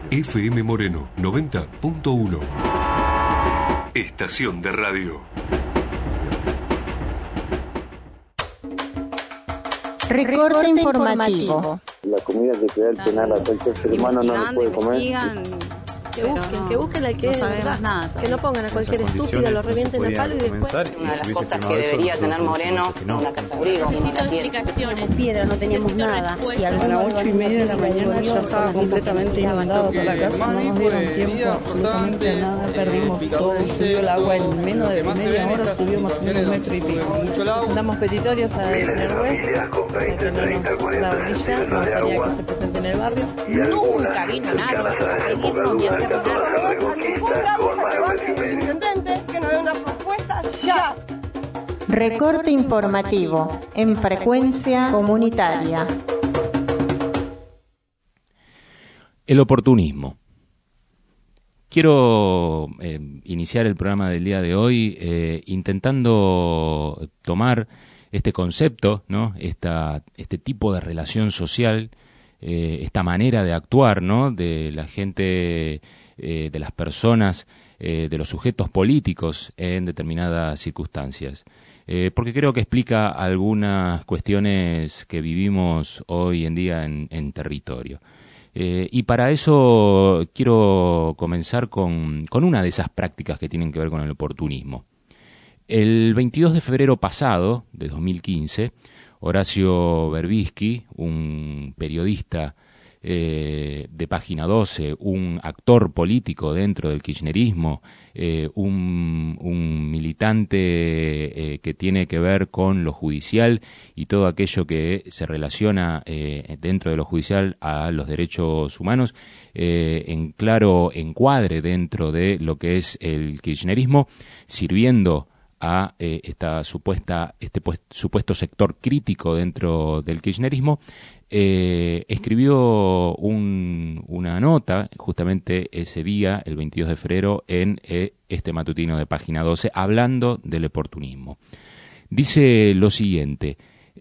FM Moreno 90.1. Estación de radio. Recorte informativo. La comida que te da el penal a cualquier ser humano no lo puede comer. Que busquen al que no sabemos nada. Que no pongan a cualquier estúpido, lo revienten a palo y después. Una de las cosas que debería tener Moreno, una casa abrigo. Necesito explicaciones. Piedra, no teníamos nada. Si a las 8:30 de la mañana ya estaba completamente inundado toda la casa, no nos dieron tiempo absolutamente a nada, perdimos todo, subió el agua en menos de media hora, subió más o menos 1,5 metros. Presentamos petitorios al señor juez, o sea que no nos da brilla, nos gustaría que se presente en el barrio. Nunca vino nadie a pedirnos ni a hacer nada. Que nos dé una propuesta ya. Recorte informativo en frecuencia comunitaria. El oportunismo. Quiero iniciar el programa del día de hoy intentando tomar este concepto, ¿no? Este tipo de relación social, esta manera de actuar, ¿no? De la gente, de las personas, de los sujetos políticos en determinadas circunstancias. Porque creo que explica algunas cuestiones que vivimos hoy en día en territorio. Y para eso quiero comenzar con una de esas prácticas que tienen que ver con el oportunismo. El 22 de febrero pasado, de 2015, Horacio Berbisky, un periodista de Página 12, un actor político dentro del kirchnerismo, un militante que tiene que ver con lo judicial y todo aquello que se relaciona dentro de lo judicial a los derechos humanos, en claro encuadre dentro de lo que es el kirchnerismo, sirviendo a supuesto sector crítico dentro del kirchnerismo, escribió una nota justamente ese día, el 22 de febrero, en este matutino de Página 12, hablando del oportunismo. Dice lo siguiente: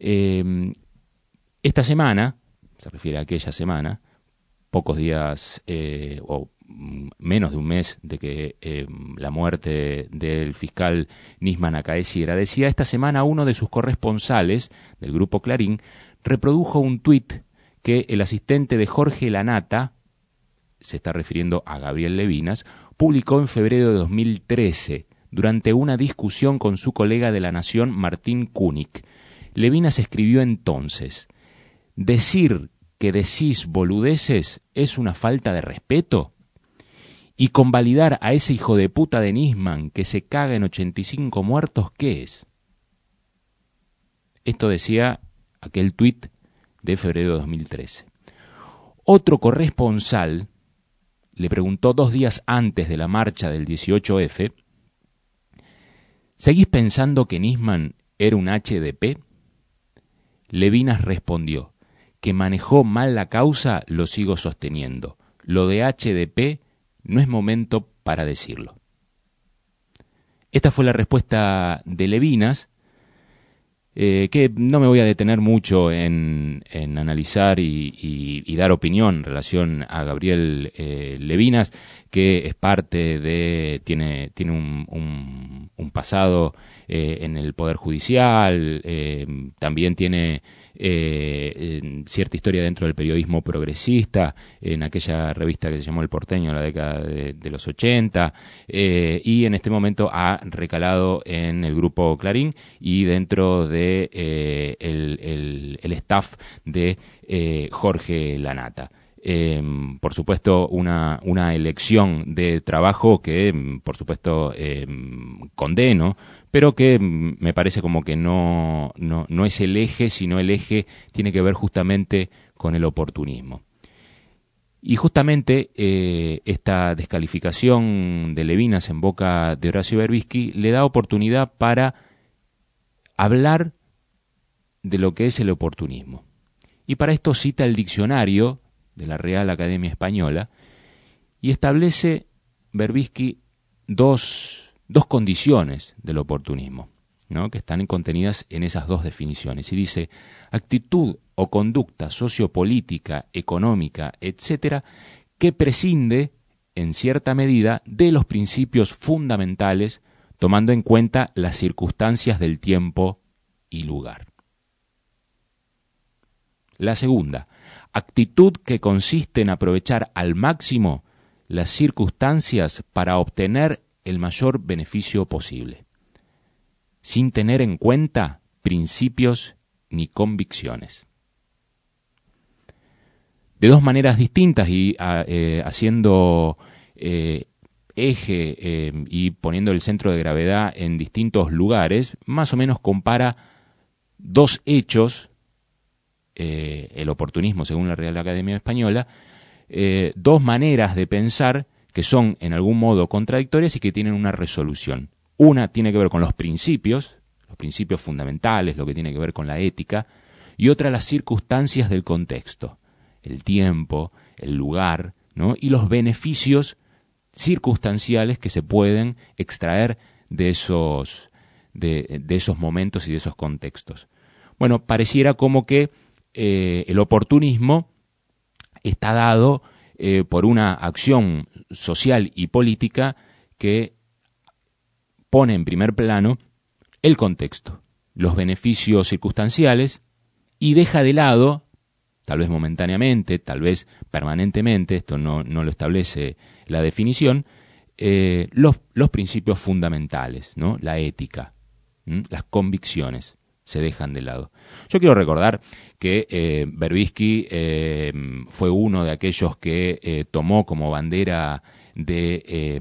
esta semana, se refiere a aquella semana, pocos días o menos de un mes de que la muerte del fiscal Nisman acaeciera, decía: esta semana uno de sus corresponsales del grupo Clarín reprodujo un tuit que el asistente de Jorge Lanata, se está refiriendo a Gabriel Levinas, publicó en febrero de 2013 durante una discusión con su colega de La Nación, Martín Kunik. Levinas escribió entonces: decir que decís boludeces es una falta de respeto. Y convalidar a ese hijo de puta de Nisman que se caga en 85 muertos, ¿qué es? Esto decía aquel tuit de febrero de 2013. Otro corresponsal le preguntó 2 días antes de la marcha del 18F: ¿seguís pensando que Nisman era un HDP? Levinas respondió: que manejó mal la causa lo sigo sosteniendo. Lo de HDP no es momento para decirlo. Esta fue la respuesta de Levinas, que no me voy a detener mucho en analizar y dar opinión en relación a Gabriel Levinas, que es parte de, tiene un pasado en el Poder Judicial, también tiene cierta historia dentro del periodismo progresista, en aquella revista que se llamó El Porteño en la década de los 80, y en este momento ha recalado en el grupo Clarín y dentro de el staff de Jorge Lanata. Por supuesto, una elección de trabajo que, por supuesto, condeno, pero que me parece como que no es el eje, sino el eje tiene que ver justamente con el oportunismo. Y justamente esta descalificación de Levinas en boca de Horacio Berbisky le da oportunidad para hablar de lo que es el oportunismo. Y para esto cita el diccionario de la Real Academia Española y establece Berbisky dos condiciones del oportunismo, ¿no?, que están contenidas en esas 2 definiciones. Y dice: actitud o conducta sociopolítica, económica, etcétera, que prescinde, en cierta medida, de los principios fundamentales, tomando en cuenta las circunstancias del tiempo y lugar. La segunda, actitud que consiste en aprovechar al máximo las circunstancias para obtener el mayor beneficio posible, sin tener en cuenta principios ni convicciones. De dos maneras distintas y haciendo eje y poniendo el centro de gravedad en distintos lugares, más o menos compara dos hechos, el oportunismo según la Real Academia Española, dos maneras de pensar que son en algún modo contradictorias y que tienen una resolución. Una tiene que ver con los principios fundamentales, lo que tiene que ver con la ética, y otra las circunstancias del contexto, el tiempo, el lugar, ¿no? Y los beneficios circunstanciales que se pueden extraer de esos momentos y de esos contextos. Bueno, pareciera como que el oportunismo está dado por una acción social y política que pone en primer plano el contexto, los beneficios circunstanciales, y deja de lado, tal vez momentáneamente, tal vez permanentemente, esto no lo establece la definición, los principios fundamentales, ¿no? La ética, las convicciones se dejan de lado. Yo quiero recordar que Berbisky fue uno de aquellos que tomó como bandera de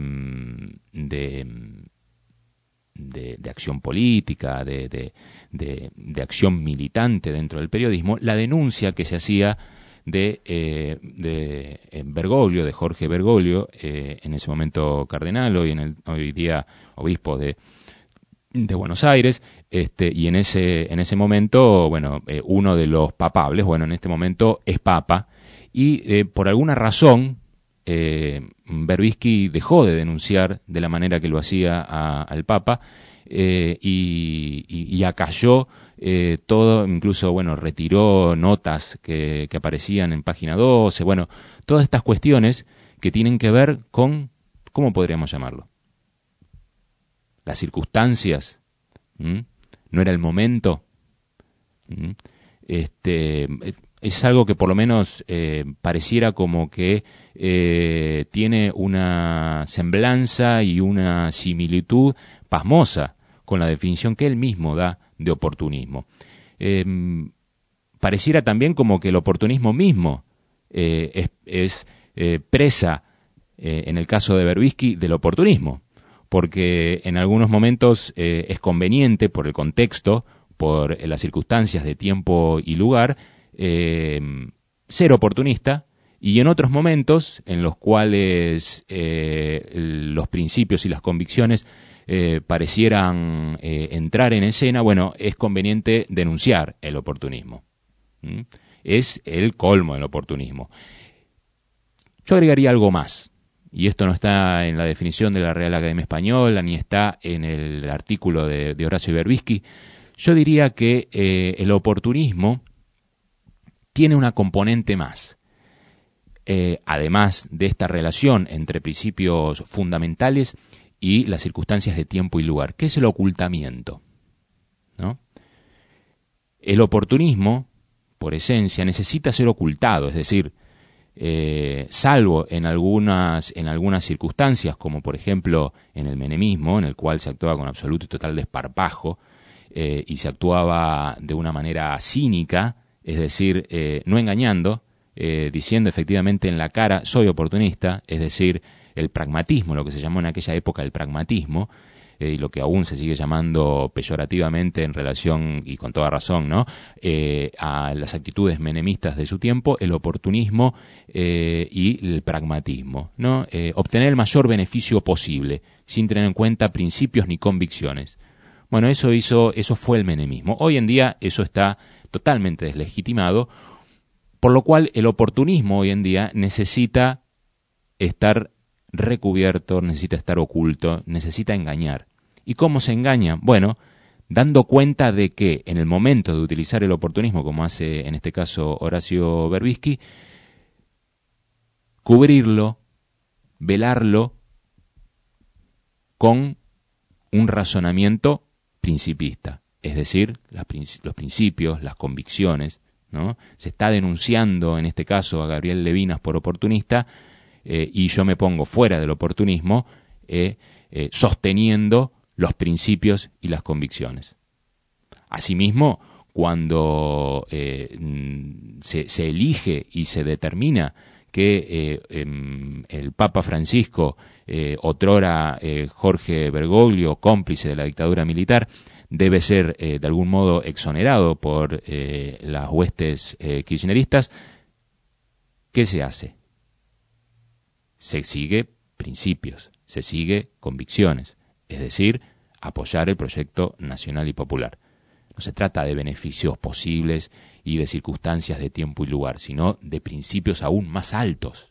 acción política, de acción militante dentro del periodismo, la denuncia que se hacía de Bergoglio, de Jorge Bergoglio, en ese momento cardenal, hoy día obispo de Buenos Aires, y en ese momento, bueno, uno de los papables, bueno, en este momento es papa, y por alguna razón Berbisky dejó de denunciar de la manera que lo hacía al papa, y acalló todo, incluso, bueno, retiró notas que aparecían en página 12, bueno, todas estas cuestiones que tienen que ver con, ¿cómo podríamos llamarlo? Las circunstancias, no era el momento. Es algo que por lo menos pareciera como que tiene una semblanza y una similitud pasmosa con la definición que él mismo da de oportunismo. Pareciera también como que el oportunismo mismo es presa, en el caso de Berbisky, del oportunismo, porque en algunos momentos es conveniente por el contexto, por las circunstancias de tiempo y lugar, ser oportunista, y en otros momentos en los cuales los principios y las convicciones parecieran entrar en escena, bueno, es conveniente denunciar el oportunismo. Es el colmo del oportunismo. Yo agregaría algo más, y esto no está en la definición de la Real Academia Española, ni está en el artículo de Horacio Berbisky. Yo diría que el oportunismo tiene una componente más. Además de esta relación entre principios fundamentales y las circunstancias de tiempo y lugar, que es el ocultamiento, ¿no? El oportunismo, por esencia, necesita ser ocultado, es decir, salvo en algunas circunstancias, como por ejemplo en el menemismo, en el cual se actuaba con absoluto y total desparpajo, y se actuaba de una manera cínica, es decir, no engañando, diciendo efectivamente en la cara, soy oportunista, es decir, el pragmatismo, lo que se llamó en aquella época el pragmatismo, y lo que aún se sigue llamando peyorativamente en relación, y con toda razón, ¿no?, a las actitudes menemistas de su tiempo, el oportunismo y el pragmatismo, ¿no? Obtener el mayor beneficio posible, sin tener en cuenta principios ni convicciones. Bueno, eso fue el menemismo. Hoy en día eso está totalmente deslegitimado, por lo cual el oportunismo hoy en día necesita estar recubierto, necesita estar oculto, necesita engañar. ¿Y cómo se engaña? Bueno, dando cuenta de que en el momento de utilizar el oportunismo, como hace en este caso Horacio Berbisky, cubrirlo, velarlo con un razonamiento principista, es decir, los principios, las convicciones, ¿no? Se está denunciando en este caso a Gabriel Levinas por oportunista, y yo me pongo fuera del oportunismo, sosteniendo los principios y las convicciones. Asimismo, cuando se elige y se determina que el Papa Francisco, otrora Jorge Bergoglio, cómplice de la dictadura militar, debe ser de algún modo exonerado por las huestes kirchneristas, ¿qué se hace? Se sigue principios, se sigue convicciones, es decir, apoyar el proyecto nacional y popular. No se trata de beneficios posibles y de circunstancias de tiempo y lugar, sino de principios aún más altos.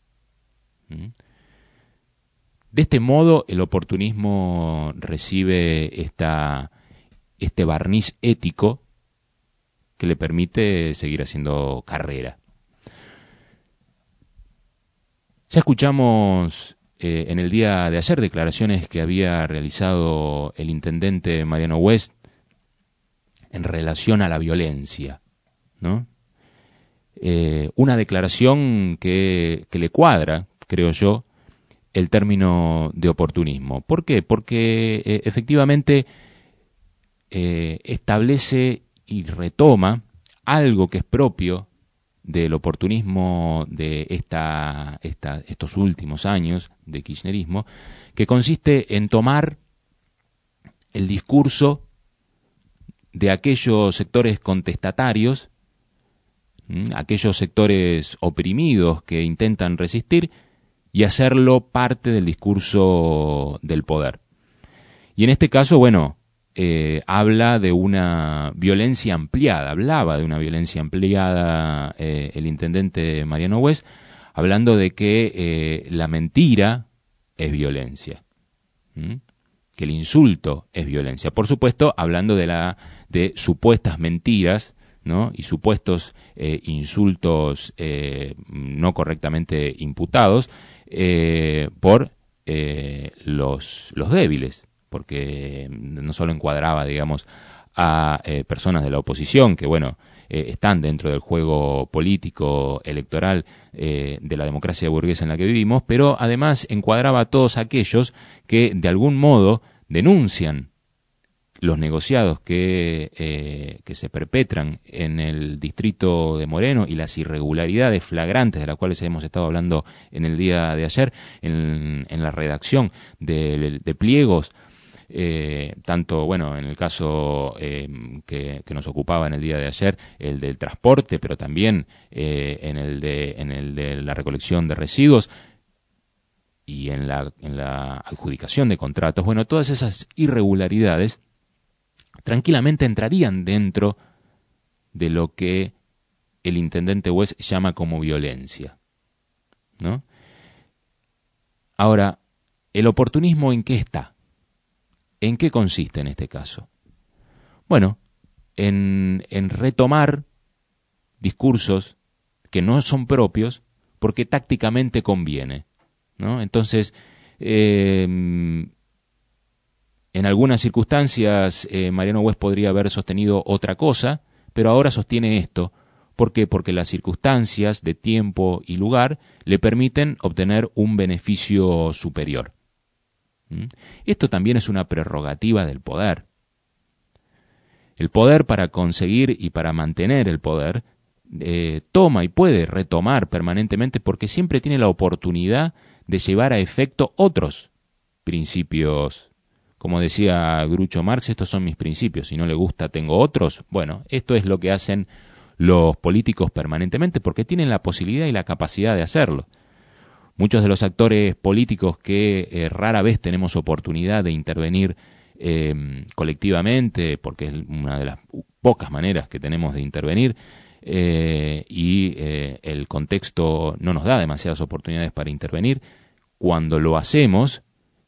De este modo, el oportunismo recibe este barniz ético que le permite seguir haciendo carrera. Ya escuchamos en el día de ayer declaraciones que había realizado el intendente Mariano West en relación a la violencia, ¿no? Una declaración que le cuadra, creo yo, el término de oportunismo. ¿Por qué? Porque efectivamente establece y retoma algo que es propio del oportunismo de estos últimos años de kirchnerismo, que consiste en tomar el discurso de aquellos sectores contestatarios, aquellos sectores oprimidos que intentan resistir, y hacerlo parte del discurso del poder. Y en este caso, bueno, habla de una violencia ampliada, hablaba de una violencia ampliada el intendente Mariano West, hablando de que la mentira es violencia, que el insulto es violencia. Por supuesto, hablando de supuestas mentiras, ¿no? Y supuestos insultos no correctamente imputados por los débiles, porque no solo encuadraba, digamos, a personas de la oposición que, bueno, están dentro del juego político electoral de la democracia burguesa en la que vivimos, pero además encuadraba a todos aquellos que de algún modo denuncian los negociados que se perpetran en el distrito de Moreno y las irregularidades flagrantes de las cuales hemos estado hablando en el día de ayer en la redacción de pliegos, tanto, bueno, en el caso que nos ocupaba en el día de ayer, el del transporte, pero también en el de la recolección de residuos y en la adjudicación de contratos. Bueno, todas esas irregularidades tranquilamente entrarían dentro de lo que el intendente West llama como violencia, ¿no? Ahora, ¿el oportunismo en qué está? ¿En qué consiste en este caso? Bueno, en retomar discursos que no son propios porque tácticamente conviene, ¿no? Entonces, en algunas circunstancias Mariano West podría haber sostenido otra cosa, pero ahora sostiene esto. ¿Por qué? Porque las circunstancias de tiempo y lugar le permiten obtener un beneficio superior. Esto también es una prerrogativa del poder. El poder, para conseguir y para mantener el poder, toma y puede retomar permanentemente, porque siempre tiene la oportunidad de llevar a efecto otros principios. Como decía Groucho Marx, estos son mis principios, si no le gusta tengo otros. Bueno, esto es lo que hacen los políticos permanentemente porque tienen la posibilidad y la capacidad de hacerlo. Muchos de los actores políticos que rara vez tenemos oportunidad de intervenir colectivamente, porque es una de las pocas maneras que tenemos de intervenir, y el contexto no nos da demasiadas oportunidades para intervenir, cuando lo hacemos,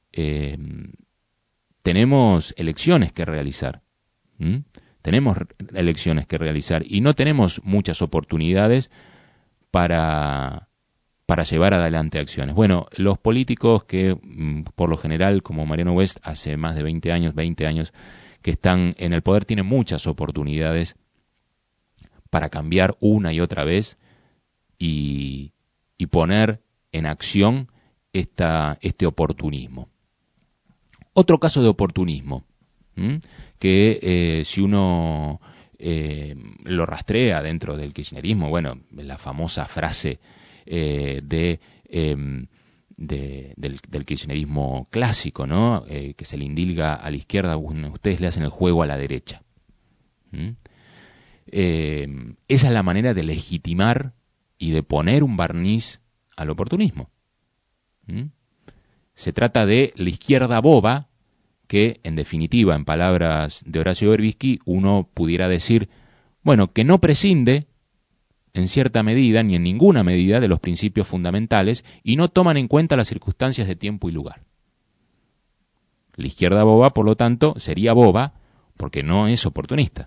tenemos elecciones que realizar. Tenemos elecciones que realizar y no tenemos muchas oportunidades para para llevar adelante acciones. Bueno, los políticos que por lo general, como Mariano West, hace más de 20 años que están en el poder, tienen muchas oportunidades para cambiar una y otra vez y poner en acción este oportunismo. Otro caso de oportunismo, que si uno lo rastrea dentro del kirchnerismo, bueno, la famosa frase del kirchnerismo clásico, ¿no? Que se le indilga a la izquierda, ustedes le hacen el juego a la derecha. Esa es la manera de legitimar y de poner un barniz al oportunismo. Se trata de la izquierda boba, que en definitiva, en palabras de Horacio Berbisky, uno pudiera decir, bueno, que no prescinde en cierta medida, ni en ninguna medida, de los principios fundamentales y no toman en cuenta las circunstancias de tiempo y lugar. La izquierda boba, por lo tanto, sería boba porque no es oportunista.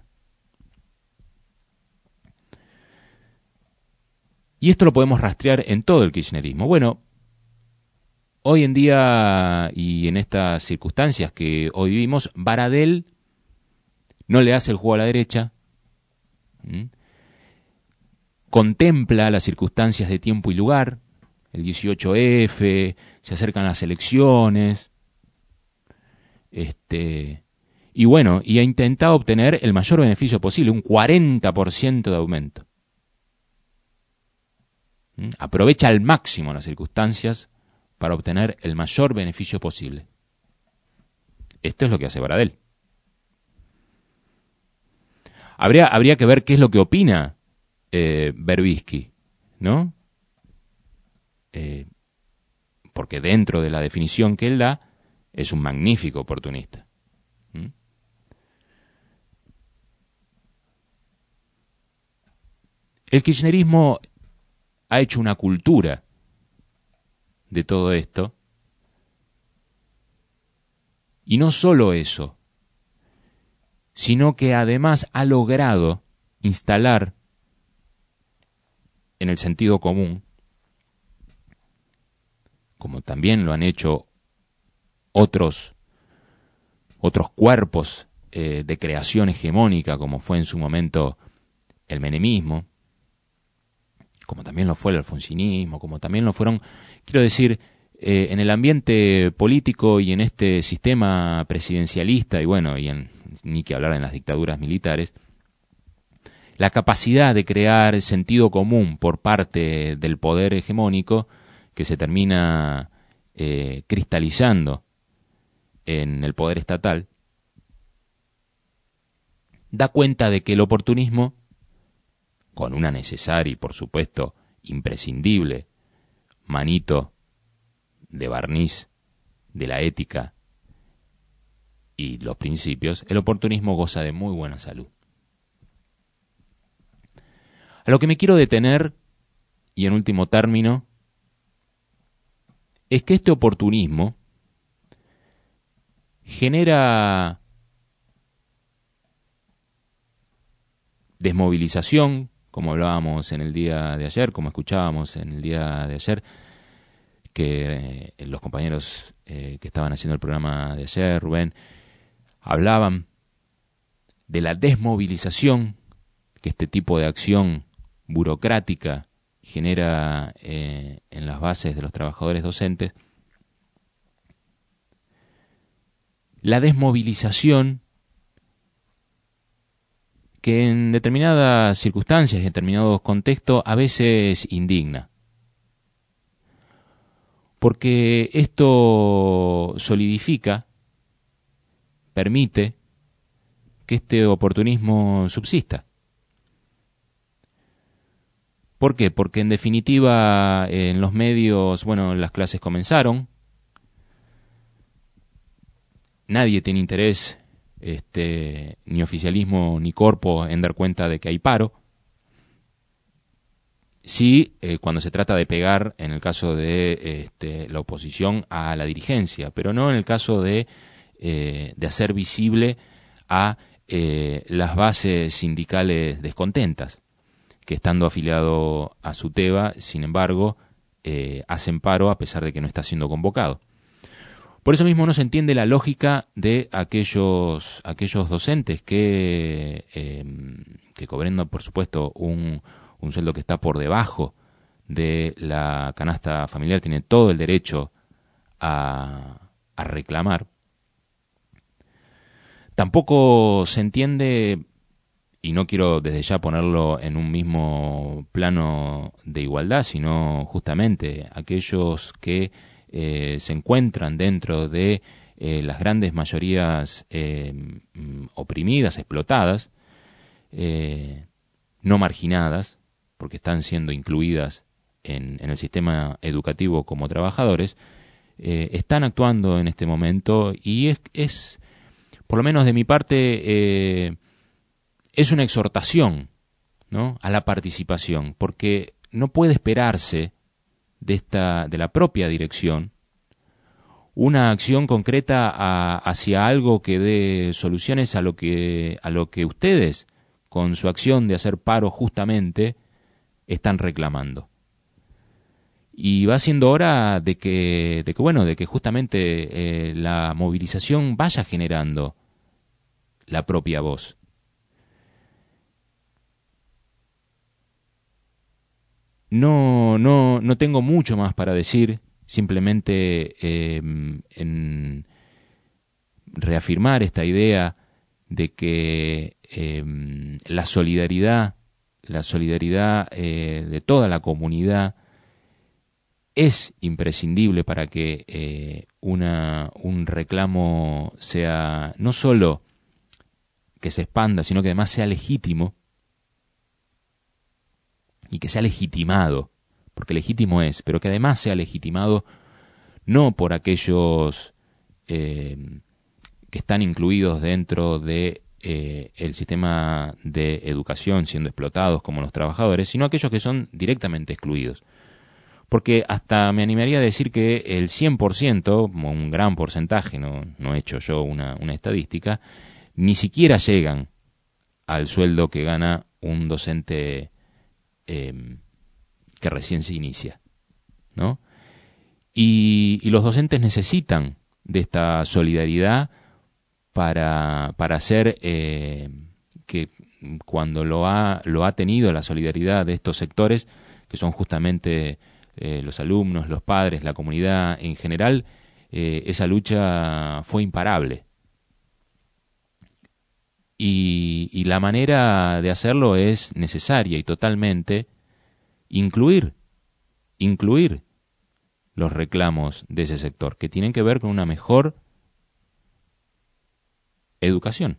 Y esto lo podemos rastrear en todo el kirchnerismo. Bueno, hoy en día y en estas circunstancias que hoy vivimos, Baradel no le hace el juego a la derecha, contempla las circunstancias de tiempo y lugar, el 18F, se acercan las elecciones, y bueno, y ha intentado obtener el mayor beneficio posible, un 40% de aumento. Aprovecha al máximo las circunstancias para obtener el mayor beneficio posible. Esto es lo que hace Baradel. Habría que ver qué es lo que opina Berbisky, ¿no? Porque dentro de la definición que él da, es un magnífico oportunista. El kirchnerismo ha hecho una cultura de todo esto, y no solo eso, sino que además ha logrado instalar en el sentido común, como también lo han hecho otros cuerpos de creación hegemónica, como fue en su momento el menemismo, como también lo fue el alfonsinismo, como también lo fueron, quiero decir, en el ambiente político y en este sistema presidencialista, y bueno, ni que hablar en las dictaduras militares, la capacidad de crear sentido común por parte del poder hegemónico, que se termina cristalizando en el poder estatal, da cuenta de que el oportunismo, con una necesaria y por supuesto imprescindible manito de barniz de la ética y los principios, el oportunismo goza de muy buena salud. A lo que me quiero detener, y en último término, es que este oportunismo genera desmovilización, como hablábamos en el día de ayer, como escuchábamos en el día de ayer, que los compañeros que estaban haciendo el programa de ayer, Rubén, hablaban de la desmovilización que este tipo de acción burocrática genera en las bases de los trabajadores docentes. La desmovilización que en determinadas circunstancias, en determinados contextos, a veces indigna. Porque esto solidifica, permite que este oportunismo subsista. ¿Por qué? Porque en definitiva en los medios, bueno, las clases comenzaron, nadie tiene interés, ni oficialismo ni corpo, en dar cuenta de que hay paro. Sí, cuando se trata de pegar, en el caso de la oposición, a la dirigencia, pero no en el caso de hacer visible a las bases sindicales descontentas, que estando afiliado a SUTEBA, sin embargo, hacen paro a pesar de que no está siendo convocado. Por eso mismo no se entiende la lógica de aquellos docentes que cobrando, por supuesto, un sueldo que está por debajo de la canasta familiar, tiene todo el derecho a reclamar. Tampoco se entiende, y no quiero desde ya ponerlo en un mismo plano de igualdad, sino justamente aquellos que se encuentran dentro de las grandes mayorías oprimidas, explotadas, no marginadas, porque están siendo incluidas en el sistema educativo como trabajadores, están actuando en este momento y es por lo menos de mi parte, es una exhortación, ¿no?, a la participación, porque no puede esperarse de la propia dirección una acción concreta hacia algo que dé soluciones a lo que ustedes, con su acción de hacer paro justamente, están reclamando. Y va siendo hora de que justamente la movilización vaya generando la propia voz. No tengo mucho más para decir, simplemente en reafirmar esta idea de que la solidaridad de toda la comunidad es imprescindible para que un reclamo sea no solo que se expanda, sino que además sea legítimo y que sea legitimado, porque legítimo es, pero que además sea legitimado no por aquellos que están incluidos dentro de el sistema de educación siendo explotados como los trabajadores, sino aquellos que son directamente excluidos. Porque hasta me animaría a decir que el 100%, un gran porcentaje, no he hecho yo una estadística, ni siquiera llegan al sueldo que gana un docente que recién se inicia, ¿no? Y los docentes necesitan de esta solidaridad para hacer que cuando lo ha tenido la solidaridad de estos sectores, que son justamente los alumnos, los padres, la comunidad en general, esa lucha fue imparable. Y la manera de hacerlo es necesaria y totalmente incluir los reclamos de ese sector, que tienen que ver con una mejor educación.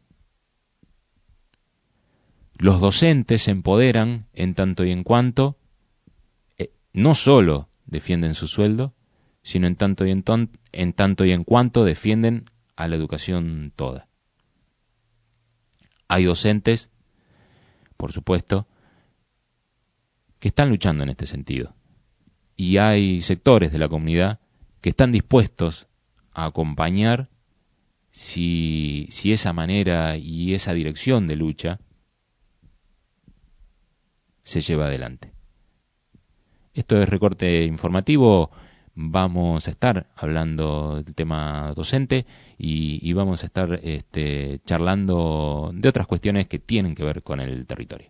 Los docentes se empoderan en tanto y en cuanto no solo defienden su sueldo, sino en tanto y en cuanto defienden a la educación toda. Hay docentes, por supuesto, que están luchando en este sentido. Y hay sectores de la comunidad que están dispuestos a acompañar si esa manera y esa dirección de lucha se lleva adelante. Esto es Recorte Informativo. Vamos a estar hablando del tema docente y vamos a estar charlando de otras cuestiones que tienen que ver con el territorio.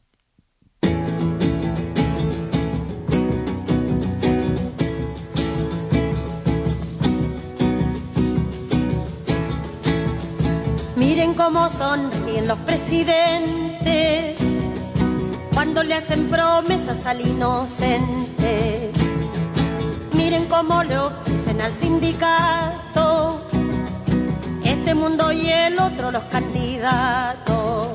Miren cómo sonríen los presidentes cuando le hacen promesas al inocente. Miren cómo le ofrecen al sindicato este mundo y el otro los candidatos.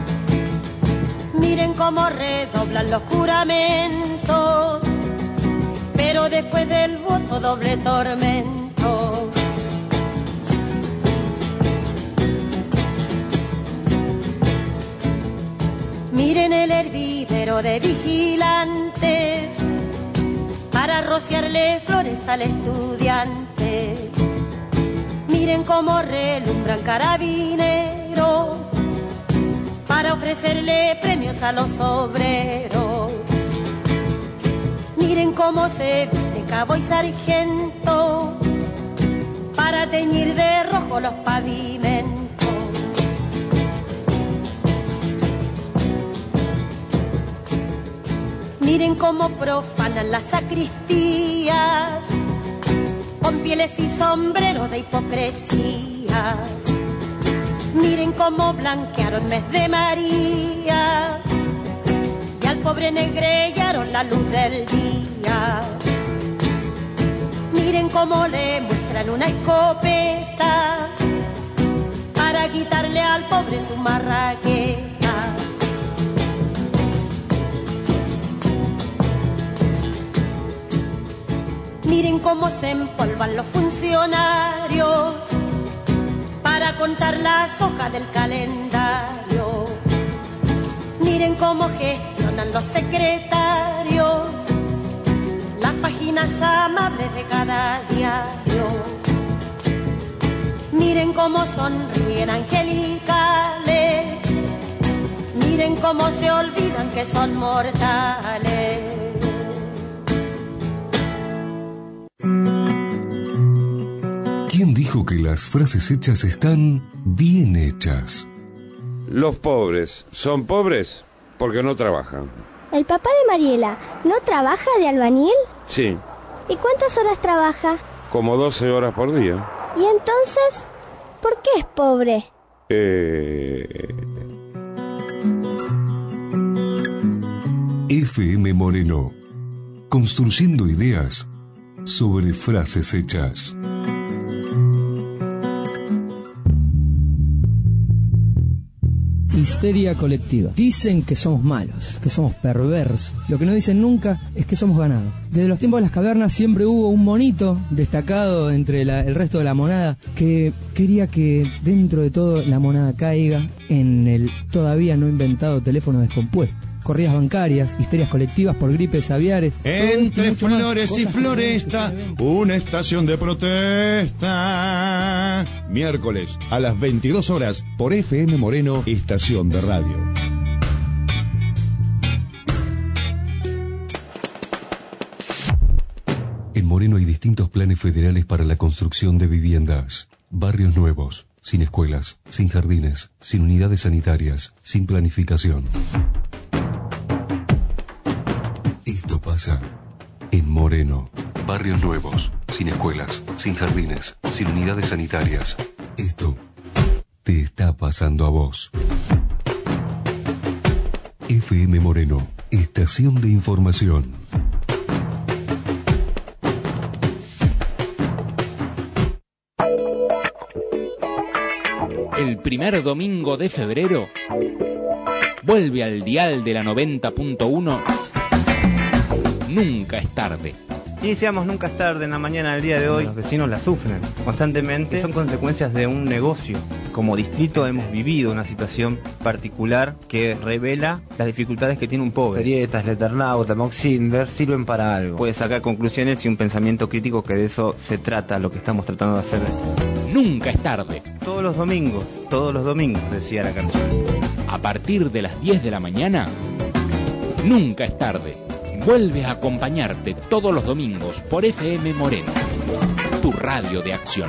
Miren cómo redoblan los juramentos, pero después del voto doble tormento. Miren el hervidero de vigilantes para rociarle flores al estudiante. Miren cómo relumbran carabineros para ofrecerle premios a los obreros. Miren cómo se viste cabo y sargento para teñir de rojo los pavimentos. Miren cómo profanan la sacristía con pieles y sombreros de hipocresía. Miren cómo blanquearon mes de María y al pobre negrellaron la luz del día. Miren cómo le muestran una escopeta para quitarle al pobre su marraqueta. Miren cómo se empolvan los funcionarios para contar las hojas del calendario. Miren cómo gestionan los secretarios las páginas amables de cada diario. Miren cómo sonríen angelicales. Miren cómo se olvidan que son mortales. ¿Quién dijo que las frases hechas están bien hechas? Los pobres son pobres porque no trabajan. ¿El papá de Mariela no trabaja de albañil? Sí. ¿Y cuántas horas trabaja? Como 12 horas por día. ¿Y entonces por qué es pobre? FM Moreno. Construyendo ideas sobre frases hechas. Histeria colectiva. Dicen que somos malos, que somos perversos. Lo que no dicen nunca es que somos ganados. Desde los tiempos de las cavernas siempre hubo un monito destacado entre el resto de la monada que quería que dentro de todo la monada caiga en el todavía no inventado teléfono descompuesto. Corridas bancarias, histerias colectivas por gripes aviares. Entre flores y floresta, una estación de protesta. Miércoles a las 22 horas por FM Moreno, estación de radio. En Moreno hay distintos planes federales para la construcción de viviendas. Barrios nuevos, sin escuelas, sin jardines, sin unidades sanitarias, sin planificación. Esto pasa en Moreno. Barrios nuevos, sin escuelas, sin jardines, sin unidades sanitarias. Esto te está pasando a vos. FM Moreno, estación de información. El primer domingo de febrero vuelve al dial de la 90.1. Nunca es tarde. Iniciamos Nunca es tarde en la mañana del día de hoy. Los vecinos la sufren constantemente. Son consecuencias de un negocio. Como distrito hemos vivido una situación particular que revela las dificultades que tiene un pobre. Grietas, Leternau, Tamoxinder sirven para algo. Puede sacar conclusiones y un pensamiento crítico, que de eso se trata lo que estamos tratando de hacer. Nunca es tarde. Todos los domingos, decía la canción. A partir de las 10 de la mañana, Nunca es tarde. Vuelve a acompañarte todos los domingos por FM Moreno, tu radio de acción.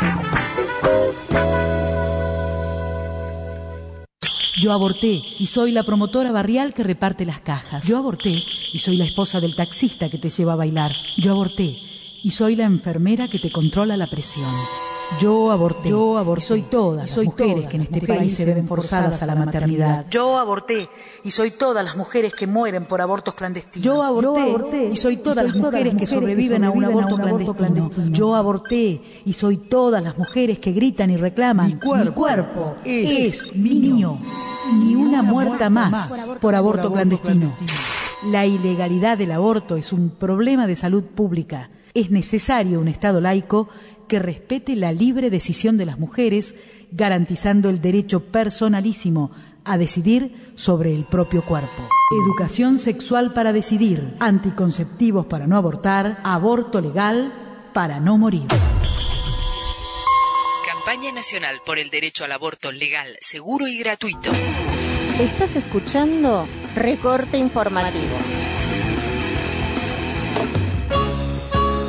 Yo aborté y soy la promotora barrial que reparte las cajas. Yo aborté y soy la esposa del taxista que te lleva a bailar. Yo aborté y soy la enfermera que te controla la presión. Yo aborté. Y soy todas las mujeres que en este país se ven forzadas a la maternidad. Yo aborté y soy todas las mujeres que mueren por abortos clandestinos. Yo aborté y soy todas las mujeres que sobreviven a un aborto clandestino. Yo aborté y soy todas las mujeres que gritan y reclaman: mi cuerpo es mío. Ni una muerta más por aborto clandestino. La ilegalidad del aborto es un problema de salud pública. Es necesario un Estado laico que respete la libre decisión de las mujeres, garantizando el derecho personalísimo a decidir sobre el propio cuerpo. Educación sexual para decidir, anticonceptivos para no abortar, aborto legal para no morir. Campaña Nacional por el Derecho al Aborto Legal, Seguro y Gratuito. Estás escuchando Recorte Informativo.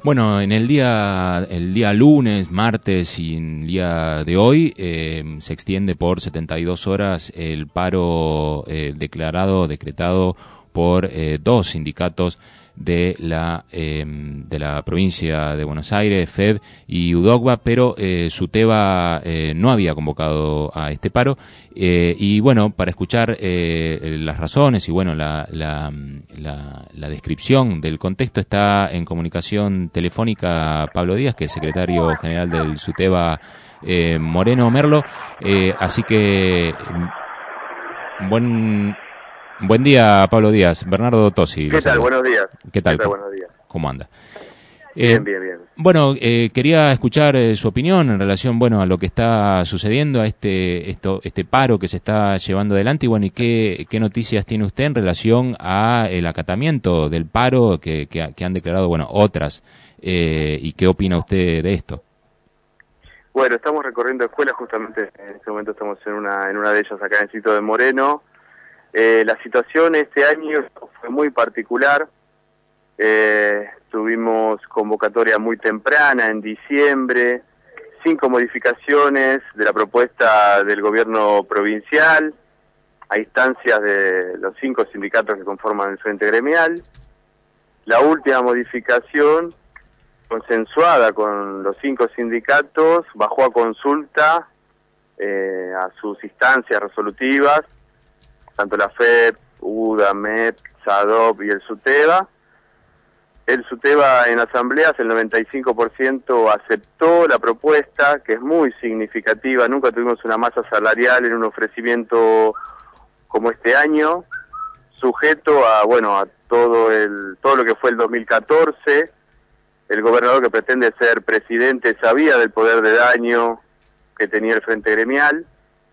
Bueno, en el día lunes, martes y el día de hoy se extiende por 72 horas el paro decretado por dos sindicatos de la provincia de Buenos Aires, FEB y UDOCBA, pero SUTEBA no había convocado a este paro y bueno, para escuchar las razones y bueno la descripción del contexto está en comunicación telefónica Pablo Díaz, que es secretario general del SUTEBA Moreno Merlo, así que Buen día, Pablo Díaz. Bernardo Tosi. ¿Qué tal? Buenos días. ¿Qué tal? Buenos días. ¿Cómo anda? Bien. Bueno, quería escuchar su opinión en relación, bueno, a lo que está sucediendo, a este paro que se está llevando adelante y bueno, y qué noticias tiene usted en relación a el acatamiento del paro que han declarado, bueno, otras, y qué opina usted de esto. Bueno, estamos recorriendo escuelas, justamente en este momento estamos en una de ellas acá en el sitio de Moreno. La situación este año fue muy particular. Tuvimos convocatoria muy temprana en diciembre, 5 modificaciones de la propuesta del gobierno provincial a instancias de los 5 sindicatos que conforman el Frente Gremial. La última modificación, consensuada con los 5 sindicatos, bajó a consulta a sus instancias resolutivas, tanto la FEB, UDA, MEP, SADOP y el SUTEBA. El SUTEBA en asambleas, el 95% aceptó la propuesta, que es muy significativa. Nunca tuvimos una masa salarial en un ofrecimiento como este año, sujeto a todo lo que fue el 2014. El gobernador, que pretende ser presidente, sabía del poder de daño que tenía el Frente Gremial.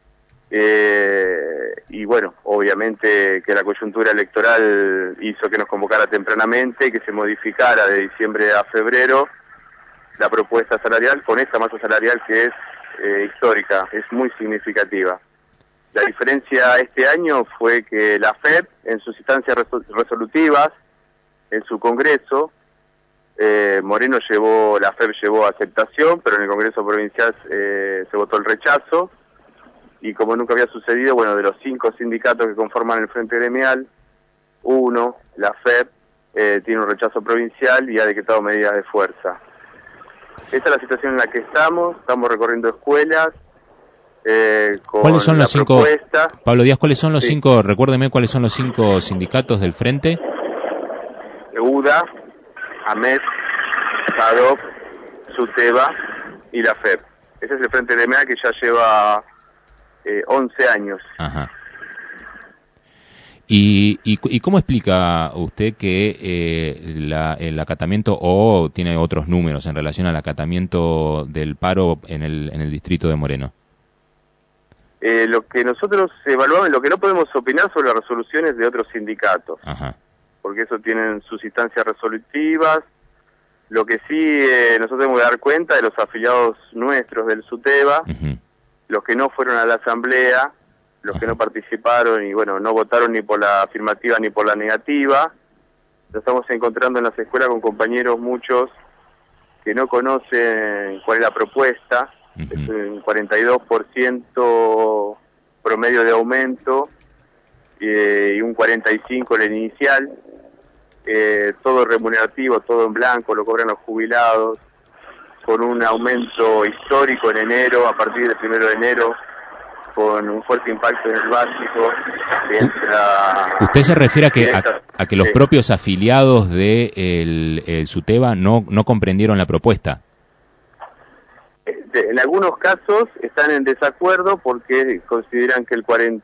Y bueno, obviamente que la coyuntura electoral hizo que nos convocara tempranamente y que se modificara de diciembre a febrero la propuesta salarial con esta masa salarial que es histórica, es muy significativa. La diferencia este año fue que la FEB, en sus instancias resolutivas, en su congreso, la FEB llevó aceptación, pero en el Congreso Provincial se votó el rechazo. Y como nunca había sucedido, de los 5 sindicatos que conforman el Frente Gremial, uno, la FEB, tiene un rechazo provincial y ha decretado medidas de fuerza. Esta es la situación en la que estamos recorriendo escuelas. ¿Cuáles son los 5, Pablo Díaz, cuáles son los 5, recuérdeme cuáles son los 5 sindicatos del Frente? UDA, AMET, SADOP, SUTEBA y la FEB. Ese es el Frente Gremial que ya lleva 11 años. Ajá. ¿Y cómo explica usted que el acatamiento o tiene otros números en relación al acatamiento del paro en el distrito de Moreno? Lo que nosotros evaluamos, lo que no podemos opinar sobre las resoluciones de otros sindicatos. Ajá. Porque eso tienen sus instancias resolutivas. Lo que sí nosotros tenemos que dar cuenta de los afiliados nuestros del SUTEBA, los que no fueron a la asamblea, los que no participaron y no votaron ni por la afirmativa ni por la negativa. Nos estamos encontrando en las escuelas con compañeros muchos que no conocen cuál es la propuesta. Es un 42% promedio de aumento y un 45% en el inicial. Todo remunerativo, todo en blanco, lo cobran los jubilados, con un aumento histórico en enero, a partir del 1 de enero, con un fuerte impacto en el básico. ¿Usted se refiere a que los propios afiliados de el SUTEBA no comprendieron la propuesta? En algunos casos están en desacuerdo porque consideran que el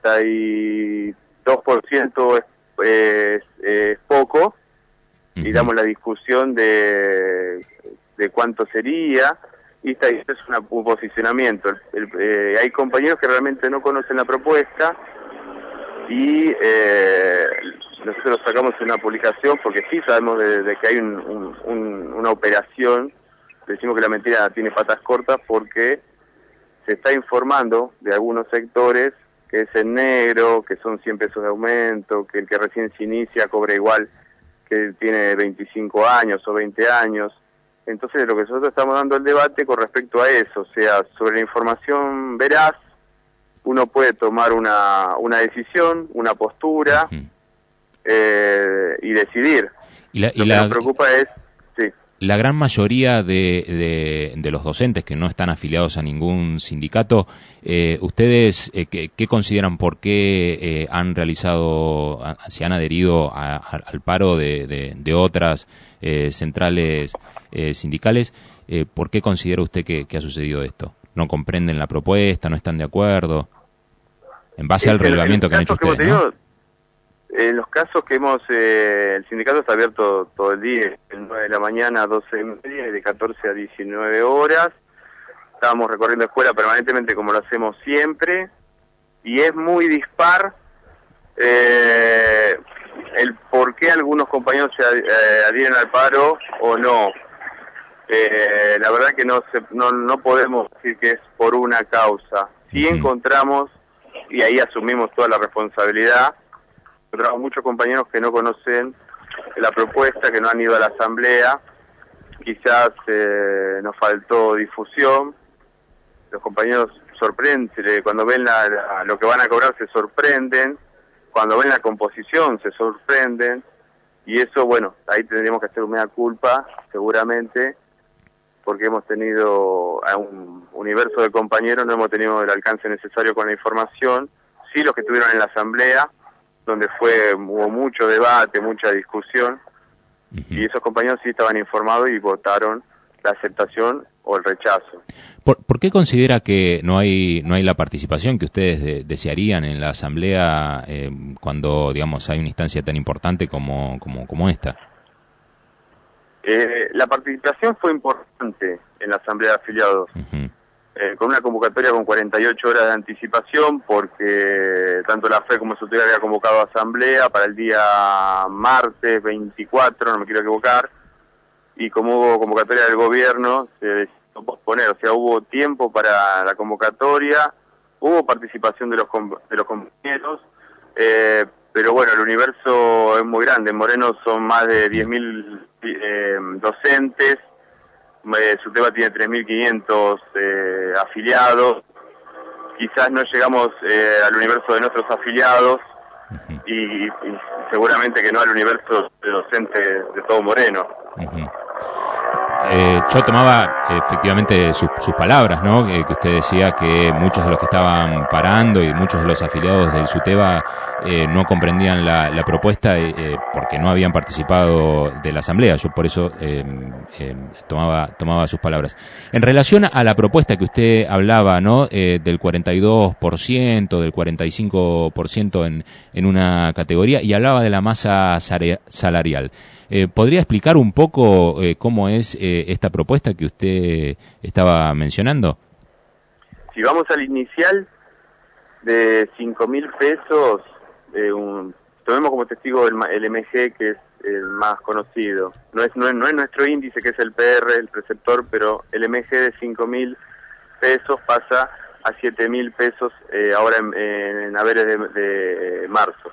42% es poco, y damos la discusión de cuánto sería, y esto es un posicionamiento. Hay compañeros que realmente no conocen la propuesta y nosotros sacamos una publicación porque sí sabemos de que hay una operación. Decimos que la mentira tiene patas cortas porque se está informando de algunos sectores que es en negro, que son 100 pesos de aumento, que el que recién se inicia cobra igual que tiene 25 años o 20 años. Entonces lo que nosotros estamos dando el debate con respecto a eso, o sea, sobre la información veraz, uno puede tomar una decisión, una postura, y decidir. Lo que nos preocupa es... Sí. La gran mayoría de los docentes que no están afiliados a ningún sindicato, ¿ustedes qué consideran? ¿Por qué se han adherido al paro de otras centrales sindicales? ¿Por qué considera usted que ha sucedido esto? ¿No comprenden la propuesta? ¿No están de acuerdo? En base al relevamiento que han hecho ustedes, ¿no? En los casos que el sindicato está abierto todo el día, de 9 de la mañana a 12:30 y de 14 a 19 horas. Estamos recorriendo escuela permanentemente como lo hacemos siempre, y es muy dispar el por qué algunos compañeros se adhieren al paro o no. La verdad que no podemos decir que es por una causa. Si encontramos, y ahí asumimos toda la responsabilidad, encontramos muchos compañeros que no conocen la propuesta, que no han ido a la asamblea, quizás nos faltó difusión, los compañeros sorprenden, cuando ven lo que van a cobrar se sorprenden, cuando ven la composición se sorprenden, y eso, bueno, ahí tendríamos que hacer una mea culpa, seguramente, porque hemos tenido a un universo de compañeros, no hemos tenido el alcance necesario con la información, sí los que estuvieron en la asamblea, donde hubo mucho debate, mucha discusión, y esos compañeros sí estaban informados y votaron la aceptación o el rechazo. ¿Por qué considera que no hay la participación que ustedes desearían en la asamblea cuando, digamos, hay una instancia tan importante como esta? La participación fue importante en la asamblea de afiliados. Con una convocatoria con 48 horas de anticipación, porque tanto la FE como SUTEBA había convocado a asamblea para el día martes 24, no me quiero equivocar, y como hubo convocatoria del gobierno, se decidió posponer, o sea, hubo tiempo para la convocatoria, hubo participación de los compañeros, pero bueno, el universo es muy grande. En Moreno son más de 10.000 docentes, SUTEBA tiene 3.500 afiliados, quizás no llegamos al universo de nuestros afiliados y seguramente que no al universo de docentes de todo Moreno. Yo tomaba efectivamente sus palabras, ¿no? Que usted decía que muchos de los que estaban parando y muchos de los afiliados del SUTEBA no comprendían la propuesta porque no habían participado de la asamblea. Yo por eso tomaba sus palabras. En relación a la propuesta que usted hablaba, ¿no? Del 42%, del 45% en una categoría, y hablaba de la masa salarial. ¿Podría explicar un poco cómo es esta propuesta que usted estaba mencionando? Si vamos al inicial de 5.000 pesos, tomemos como testigo el MG, que es el más conocido. No es nuestro índice, que es el PR, el preceptor, pero el MG de 5.000 pesos pasa a 7.000 pesos ahora en haberes de marzo.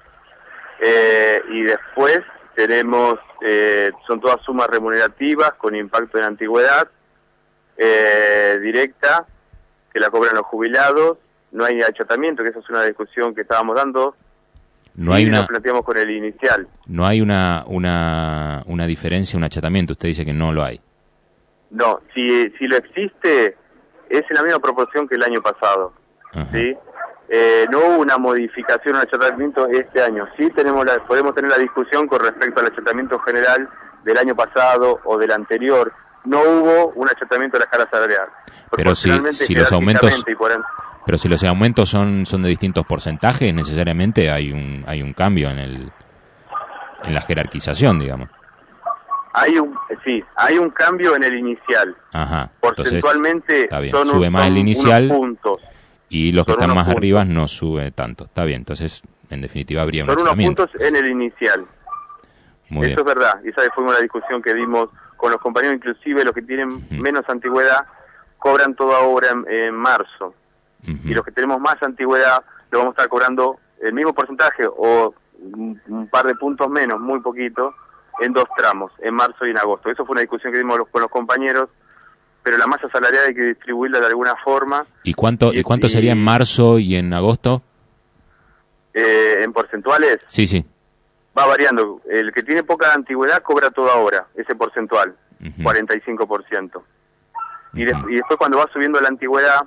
Y después tenemos, son todas sumas remunerativas con impacto en antigüedad directa, que la cobran los jubilados. No hay achatamiento, que esa es una discusión que estáamos dando. Nos planteamos con el inicial. No hay una diferencia, un achatamiento. Usted dice que no lo hay. No, si lo existe, es en la misma proporción que el año pasado. ¿Sí? No hubo una modificación, un achatamiento este año. Sí podemos tener la discusión con respecto al achatamiento general del año pasado o del anterior. No hubo un achatamiento de la escala salarial. Pero si los aumentos, pero si los aumentos son de distintos porcentajes, necesariamente hay un cambio en la jerarquización, digamos. Hay un cambio en el inicial. Porcentualmente entonces, sube más el inicial puntos. Y los que están más arriba no sube tanto. Está bien, entonces en definitiva habría un achatamiento. Son unos puntos en el inicial. Muy bien. Eso es verdad. Y esa fue una discusión que dimos con los compañeros, inclusive los que tienen menos antigüedad cobran toda obra en marzo. Y los que tenemos más antigüedad lo vamos a estar cobrando el mismo porcentaje o un par de puntos menos, muy poquito, en 2 tramos, en marzo y en agosto. Eso fue una discusión que dimos con los compañeros, pero la masa salarial hay que distribuirla de alguna forma. ¿Y cuánto sería en marzo y en agosto? ¿En porcentuales? Sí, sí. Va variando. El que tiene poca antigüedad cobra todo ahora, ese porcentual, 45%. Y después cuando va subiendo la antigüedad,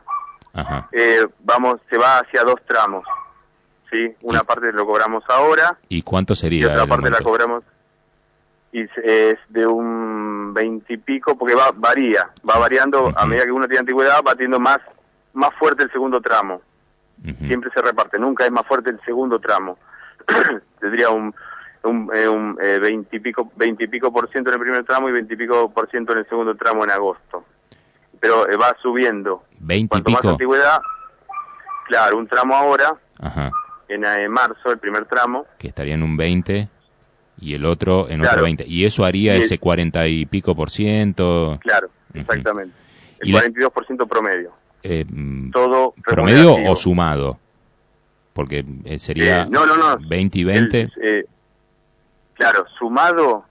se va hacia 2 tramos. ¿Sí? Una parte lo cobramos ahora. ¿Y cuánto sería? Y otra parte la cobramos. Y es de un 20 y pico, porque va variando, a medida que uno tiene antigüedad, va teniendo más fuerte el segundo tramo. Siempre se reparte, nunca es más fuerte el segundo tramo. Tendría un 20 y pico por ciento en el primer tramo y 20 y pico por ciento en el segundo tramo en agosto. Pero va subiendo. 20 y Cuanto pico. más antigüedad, claro, un tramo ahora, en marzo, el primer tramo. Que estaría en un 20 y el otro en otro 20. Y eso haría ese 40 y pico por ciento. Claro, exactamente. El 42% promedio. Todo ¿promedio o sumado? Porque sería no. 20 y 20. Claro, sumado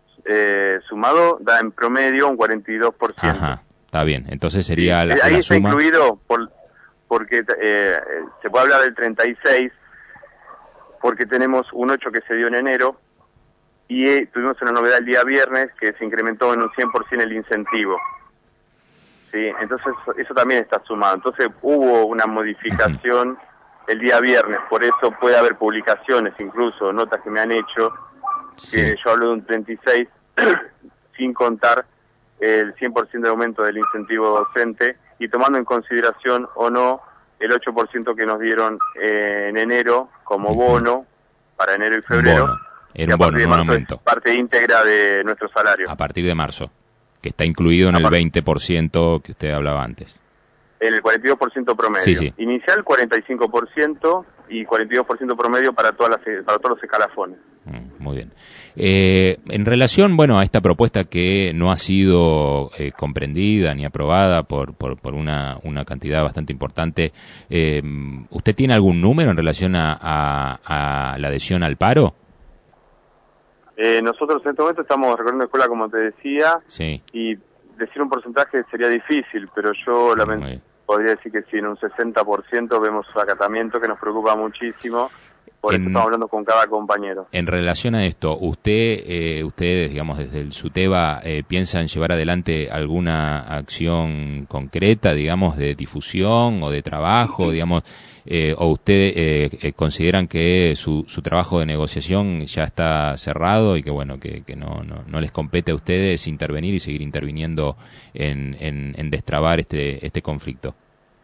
da en promedio un 42%. Ajá, está bien. Entonces sería la ahí está suma. Incluido porque se puede hablar del 36 porque tenemos un 8 que se dio en enero y tuvimos una novedad el día viernes que se incrementó en un 100% el incentivo. Sí, entonces eso también está sumado. Entonces hubo una modificación el día viernes, por eso puede haber publicaciones, incluso notas que me han hecho, que yo hablo de un 36, sin contar el 100% de aumento del incentivo docente y tomando en consideración o no el 8% que nos dieron en enero como bono para enero y febrero. Bono. Era un bono, no un aumento. Parte íntegra de nuestro salario. A partir de marzo, que está incluido en el 20% que usted hablaba antes. En el 42% promedio. Sí, sí. Inicial 45% y 42% promedio para todos los escalafones. Muy bien. En relación, a esta propuesta que no ha sido comprendida ni aprobada por una cantidad bastante importante, ¿usted tiene algún número en relación a la adhesión al paro? Nosotros en este momento estamos recorriendo escuela, como te decía, y decir un porcentaje sería difícil, pero yo podría decir que sí, en un 60% vemos acatamiento que nos preocupa muchísimo, por eso estamos hablando con cada compañero. En relación a esto, ustedes, digamos, desde el SUTEBA, ¿piensan llevar adelante alguna acción concreta, digamos, de difusión o de trabajo, digamos, o ustedes consideran que su trabajo de negociación ya está cerrado y que que no les compete a ustedes intervenir y seguir interviniendo en destrabar este conflicto?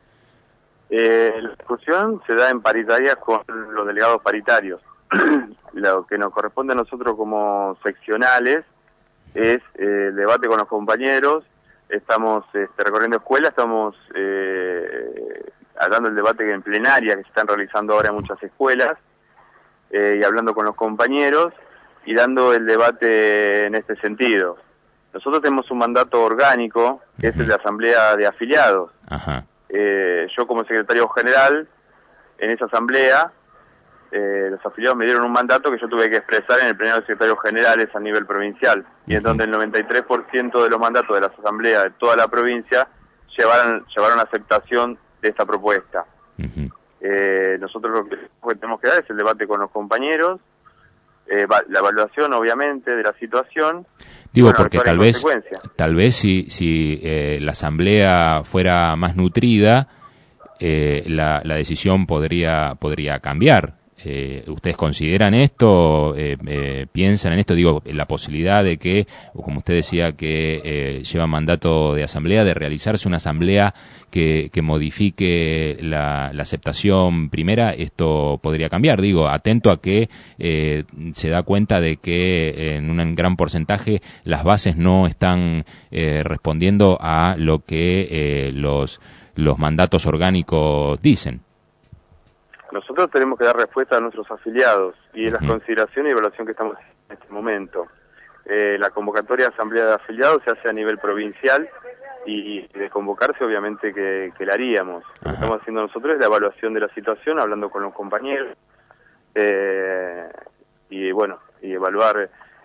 La discusión se da en paritaria con los delegados paritarios. Lo que nos corresponde a nosotros como seccionales es el debate con los compañeros. Estamos recorriendo escuelas, estamos dando el debate en plenaria que se están realizando ahora en muchas escuelas y hablando con los compañeros y dando el debate en este sentido. Nosotros tenemos un mandato orgánico que es el de asamblea de afiliados. Yo como secretario general en esa asamblea los afiliados me dieron un mandato que yo tuve que expresar en el plenario de secretarios generales a nivel provincial y en donde el 93% de los mandatos de las asambleas de toda la provincia llevaron aceptación de esta propuesta. Nosotros lo que tenemos que dar es el debate con los compañeros, la evaluación obviamente de la situación. Digo, porque tal vez si la asamblea fuera más nutrida, la decisión podría cambiar. ¿Ustedes consideran esto? ¿Piensan en esto? Digo, la posibilidad de que, como usted decía, que lleva mandato de asamblea, de realizarse una asamblea que modifique la aceptación primera, esto podría cambiar. Digo, atento a que se da cuenta de que en un gran porcentaje las bases no están respondiendo a lo que los mandatos orgánicos dicen. Nosotros tenemos que dar respuesta a nuestros afiliados y en las consideraciones y evaluación que estamos haciendo en este momento. La convocatoria de asamblea de afiliados se hace a nivel provincial y de convocarse obviamente que la haríamos. Lo que estamos haciendo nosotros es la evaluación de la situación, hablando con los compañeros y evaluar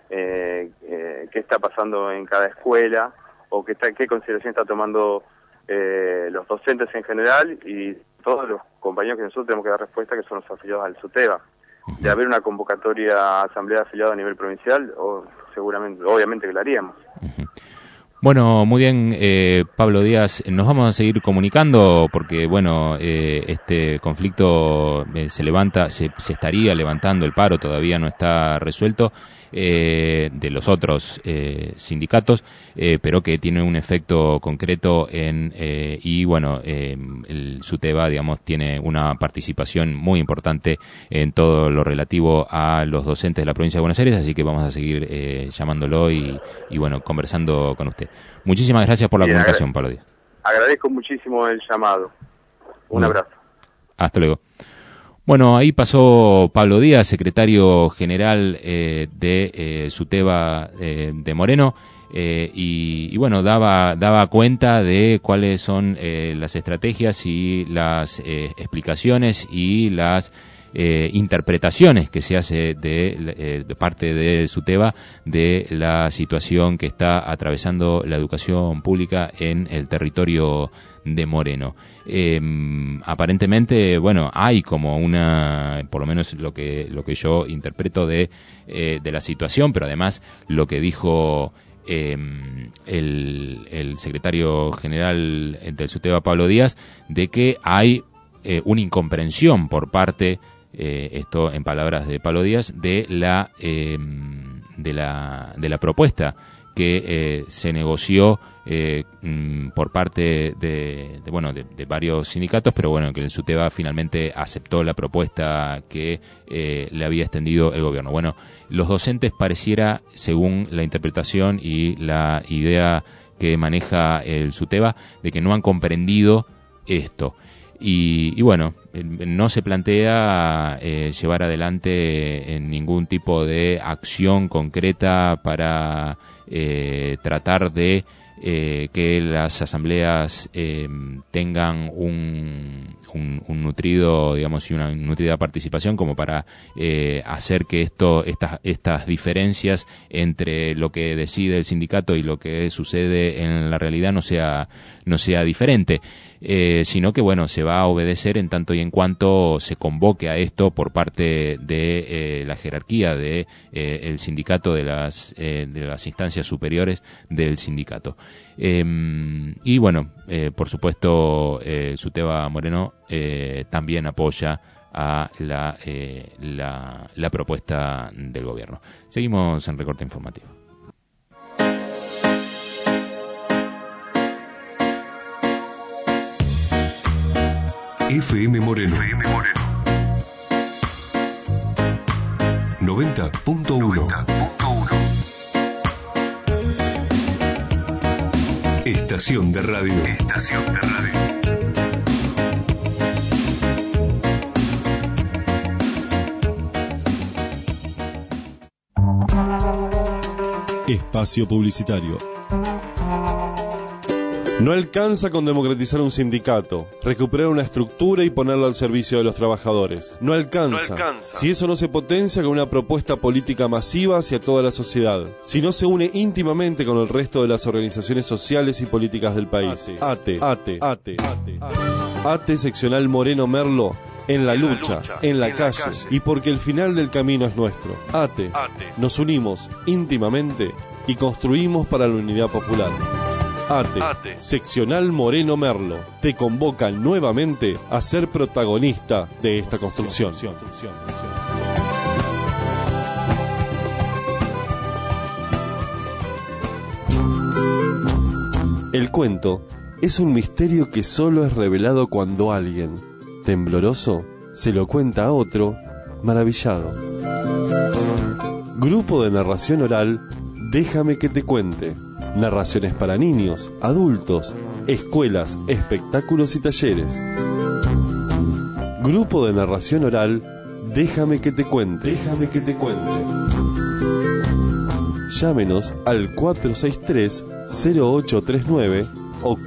qué está pasando en cada escuela o qué consideración está tomando los docentes en general y todos los compañeros que nosotros tenemos que dar respuesta, que son los afiliados al SUTEBA. De haber una convocatoria asamblea de afiliados a nivel provincial, obviamente que la haríamos. Bueno, muy bien, Pablo Díaz, nos vamos a seguir comunicando porque, bueno, este conflicto se estaría levantando, el paro todavía no está resuelto, de los otros sindicatos, pero que tiene un efecto concreto y bueno, el SUTEBA, digamos, tiene una participación muy importante en todo lo relativo a los docentes de la provincia de Buenos Aires, así que vamos a seguir llamándolo y bueno, conversando con usted. Muchísimas gracias por la comunicación, Pablo Díaz. Agradezco muchísimo el llamado. Un abrazo. Hasta luego. Bueno, ahí pasó Pablo Díaz, secretario general de SUTEBA de Moreno, y bueno, daba cuenta de cuáles son las estrategias y las explicaciones y las interpretaciones que se hace de parte de SUTEBA de la situación que está atravesando la educación pública en el territorio de Moreno. Aparentemente, bueno, hay como por lo menos lo que yo interpreto de la situación, pero además lo que dijo el secretario general del SUTEBA, Pablo Díaz, de que hay una incomprensión por parte, esto en palabras de Pablo Díaz, de la propuesta que se negoció por parte de varios sindicatos, pero bueno, que el SUTEBA finalmente aceptó la propuesta que le había extendido el gobierno. Bueno, los docentes pareciera, según la interpretación y la idea que maneja el SUTEBA, de que no han comprendido esto. Y bueno, no se plantea llevar adelante ningún tipo de acción concreta para tratar de que las asambleas tengan un nutrido, digamos, y una nutrida participación como para hacer que estas diferencias entre lo que decide el sindicato y lo que sucede en la realidad no sea diferente, sino que bueno, se va a obedecer en tanto y en cuanto se convoque a esto por parte de la jerarquía de el sindicato, de las instancias superiores del sindicato. Y bueno, por supuesto, SUTEBA Moreno también apoya a la propuesta del gobierno. Seguimos en Recorte Informativo. FM Moreno. 90.1. Estación de radio. Espacio publicitario. No alcanza con democratizar un sindicato, recuperar una estructura y ponerlo al servicio de los trabajadores. No alcanza. Si eso no se potencia con una propuesta política masiva hacia toda la sociedad. Si no se une íntimamente con el resto de las organizaciones sociales y políticas del país. ATE seccional Moreno Merlo. En la lucha, en la calle, y porque el final del camino es nuestro. ATE. Nos unimos íntimamente y construimos para la unidad popular. ATE, seccional Moreno Merlo, te convoca nuevamente a ser protagonista de esta construcción. El cuento es un misterio que solo es revelado cuando alguien, tembloroso, se lo cuenta a otro, maravillado. Grupo de narración oral, déjame que te cuente. Narraciones para niños, adultos, escuelas, espectáculos y talleres. Grupo de narración oral, déjame que te cuente. Llámenos al 463-0839 o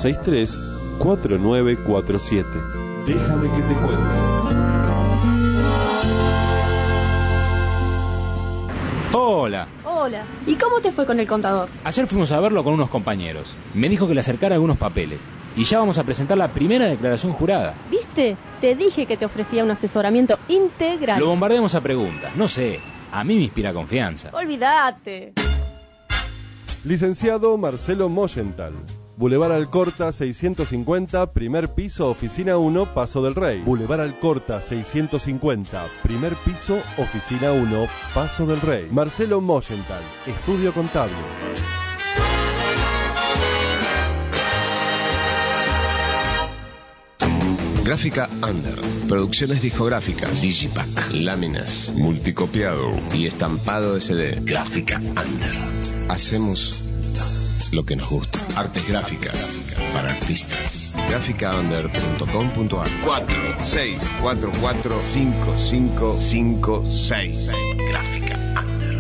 463-4947. Déjame que te cuente. Hola. Hola. ¿Y cómo te fue con el contador? Ayer fuimos a verlo con unos compañeros. Me dijo que le acercara algunos papeles. Y ya vamos a presentar la primera declaración jurada. ¿Viste? Te dije que te ofrecía un asesoramiento integral. Lo bombardeamos a preguntas. No sé, a mí me inspira confianza. Olvídate. Licenciado Marcelo Moyenthal. Boulevard Alcorta 650, primer piso, oficina 1, Paso del Rey. Boulevard Alcorta 650, primer piso, oficina 1, Paso del Rey. Marcelo Moyenthal, estudio contable. Gráfica Under, producciones discográficas, Digipack, láminas, multicopiado y estampado de CD. Gráfica Under. Hacemos lo que nos gusta. Artes gráficas para artistas. Gráficaunder.com.ar 46445556. Gráfica Under.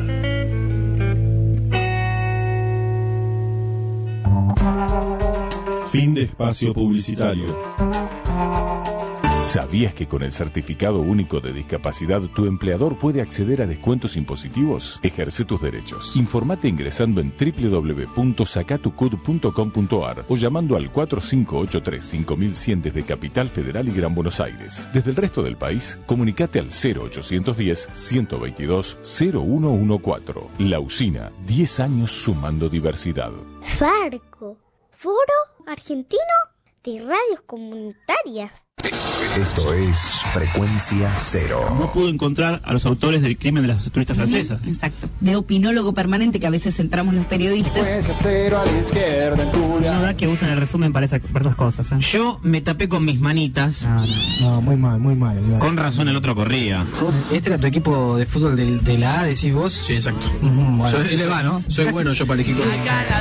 Fin de espacio publicitario. ¿Sabías que con el Certificado Único de Discapacidad tu empleador puede acceder a descuentos impositivos? Ejerce tus derechos. Informate ingresando en www.sacatucud.com.ar o llamando al 4583-5100 desde Capital Federal y Gran Buenos Aires. Desde el resto del país, comunicate al 0810-122-0114. La Usina, 10 años sumando diversidad. Farco, Foro Argentino de Radios Comunitarias. Esto es Frecuencia Cero. No pudo encontrar a los autores del crimen de las turistas francesas. Exacto. De opinólogo permanente que a veces entramos los periodistas. Frecuencia Cero a la izquierda, en Turia. No da que usan el resumen para esas cosas. Yo me tapé con mis manitas. No, muy mal, muy mal. Con razón el otro corría. ¿Este era tu equipo de fútbol de la A, decís vos? Sí, exacto. Bueno, sí le va, ¿no? Soy bueno yo para el equipo.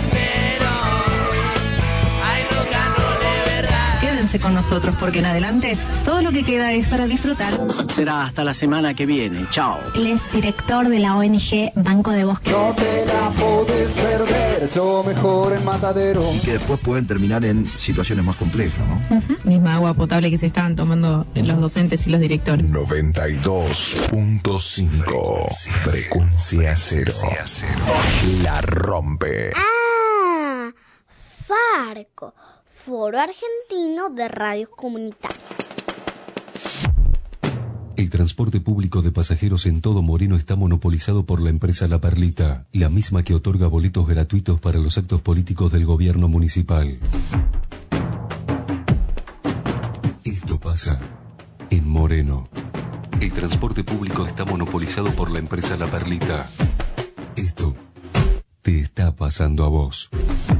Quédense con nosotros porque en adelante todo lo que queda es para disfrutar. Será hasta la semana que viene. Chao. Él es director de la ONG Banco de Bosque. No te la podés perder, eso mejor en Matadero. Y que después pueden terminar en situaciones más complejas, ¿no? Misma agua potable que se estaban tomando los docentes y los directores. 92.5 Frecuencia Cero. La rompe. Ah, Farco, Foro Argentino de Radios Comunitarias. El transporte público de pasajeros en todo Moreno está monopolizado por la empresa La Perlita, la misma que otorga boletos gratuitos para los actos políticos del gobierno municipal. Esto pasa en Moreno. El transporte público está monopolizado por la empresa La Perlita. Esto te está pasando a vos.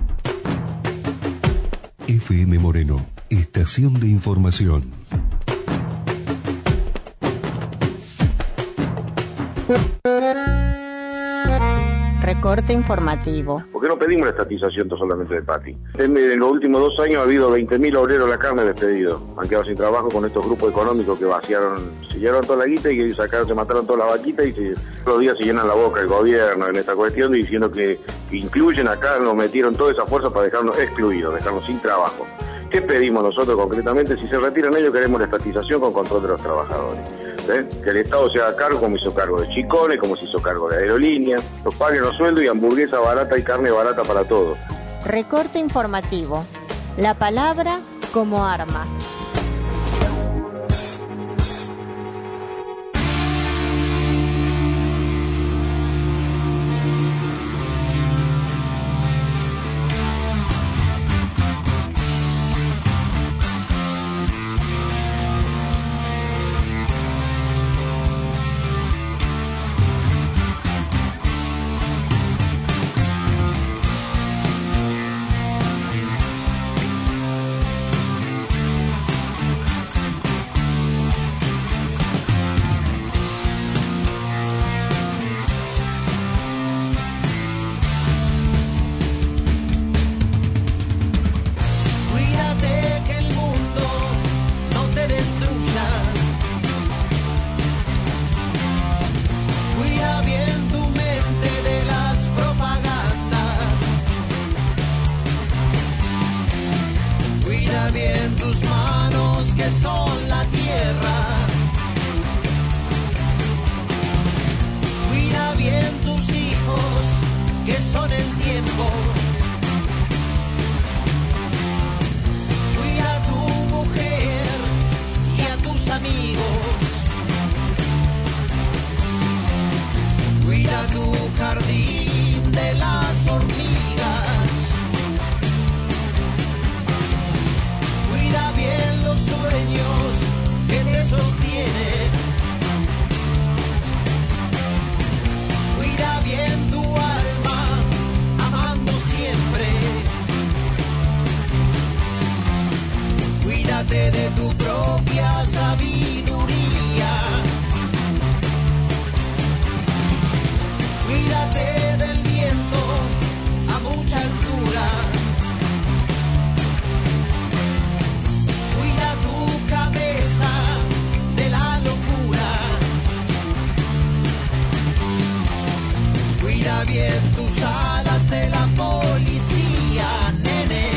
FM Moreno, estación de información. Recorte informativo. ¿Por qué no pedimos la estatización solamente de Pati? En los últimos 2 años ha habido 20.000 obreros de la carne despedidos. Han quedado sin trabajo con estos grupos económicos que se llevaron toda la guita y se mataron todas las vaquitas y todos los días se llenan la boca el gobierno en esta cuestión diciendo que incluyen acá, nos metieron toda esa fuerza para dejarnos excluidos, dejarnos sin trabajo. ¿Qué pedimos nosotros concretamente? Si se retiran ellos, queremos la estatización con control de los trabajadores. Que el Estado se haga cargo como hizo cargo de Chicones, como se hizo cargo de Aerolíneas, los paguen los sueldos y hamburguesa barata y carne barata para todos. Recorte informativo. La palabra como arma. Bien tus manos que son la tierra, cuida bien tus Cuida bien tus alas de la policía, nene.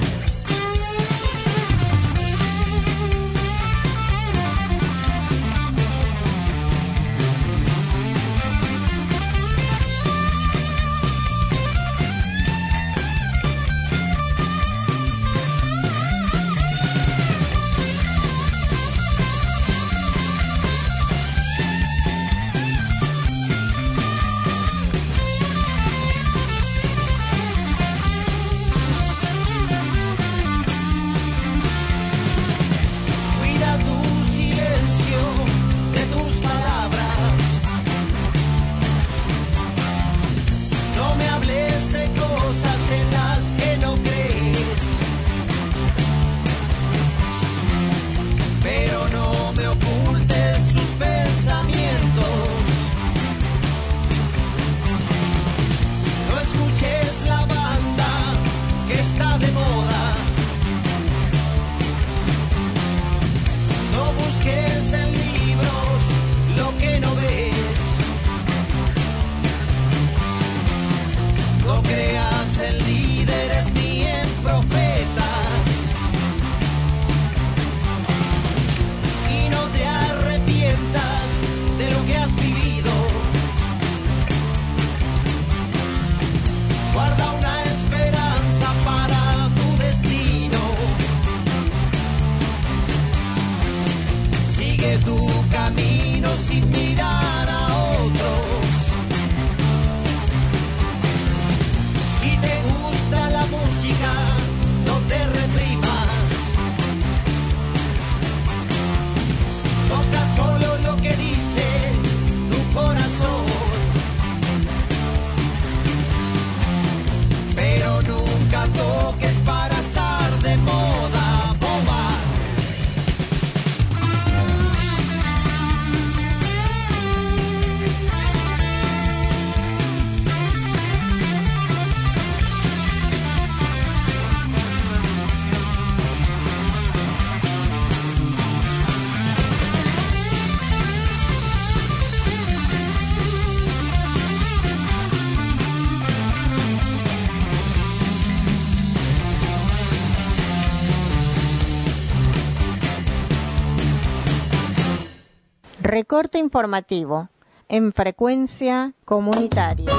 Recorte informativo en frecuencia comunitaria.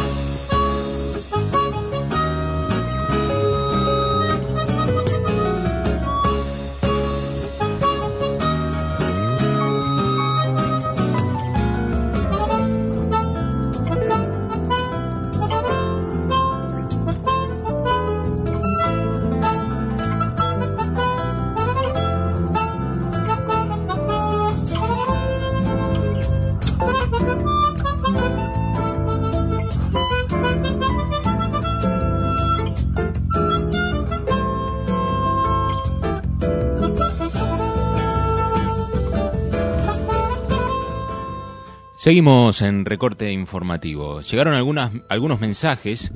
Seguimos en recorte informativo. Llegaron algunos mensajes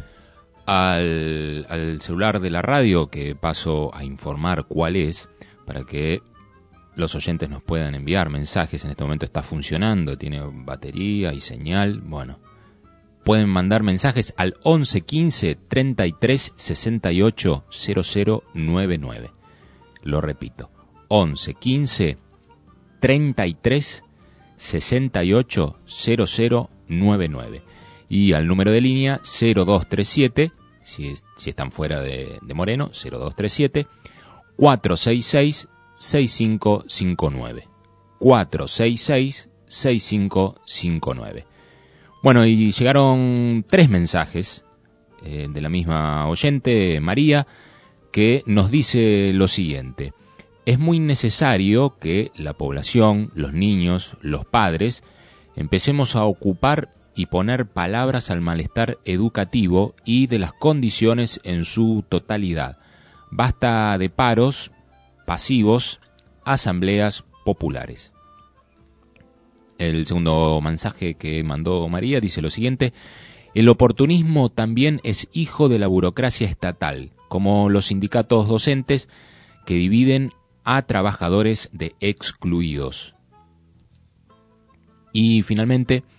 al celular de la radio, que paso a informar cuál es, para que los oyentes nos puedan enviar mensajes. En este momento está funcionando, tiene batería y señal. Bueno, pueden mandar mensajes al 11 15 33 68 0099. Lo repito, 11 15 33 68 0099, y al número de línea 0237, si están fuera de Moreno, 0237 466 6559, 466 6559. Bueno, y llegaron 3 mensajes de la misma oyente, María, que nos dice lo siguiente: es muy necesario que la población, los niños, los padres, empecemos a ocupar y poner palabras al malestar educativo y de las condiciones en su totalidad. Basta de paros pasivos, asambleas populares. El segundo mensaje que mandó María dice lo siguiente: el oportunismo también es hijo de la burocracia estatal, como los sindicatos docentes que dividen a trabajadores de excluidos. Y finalmente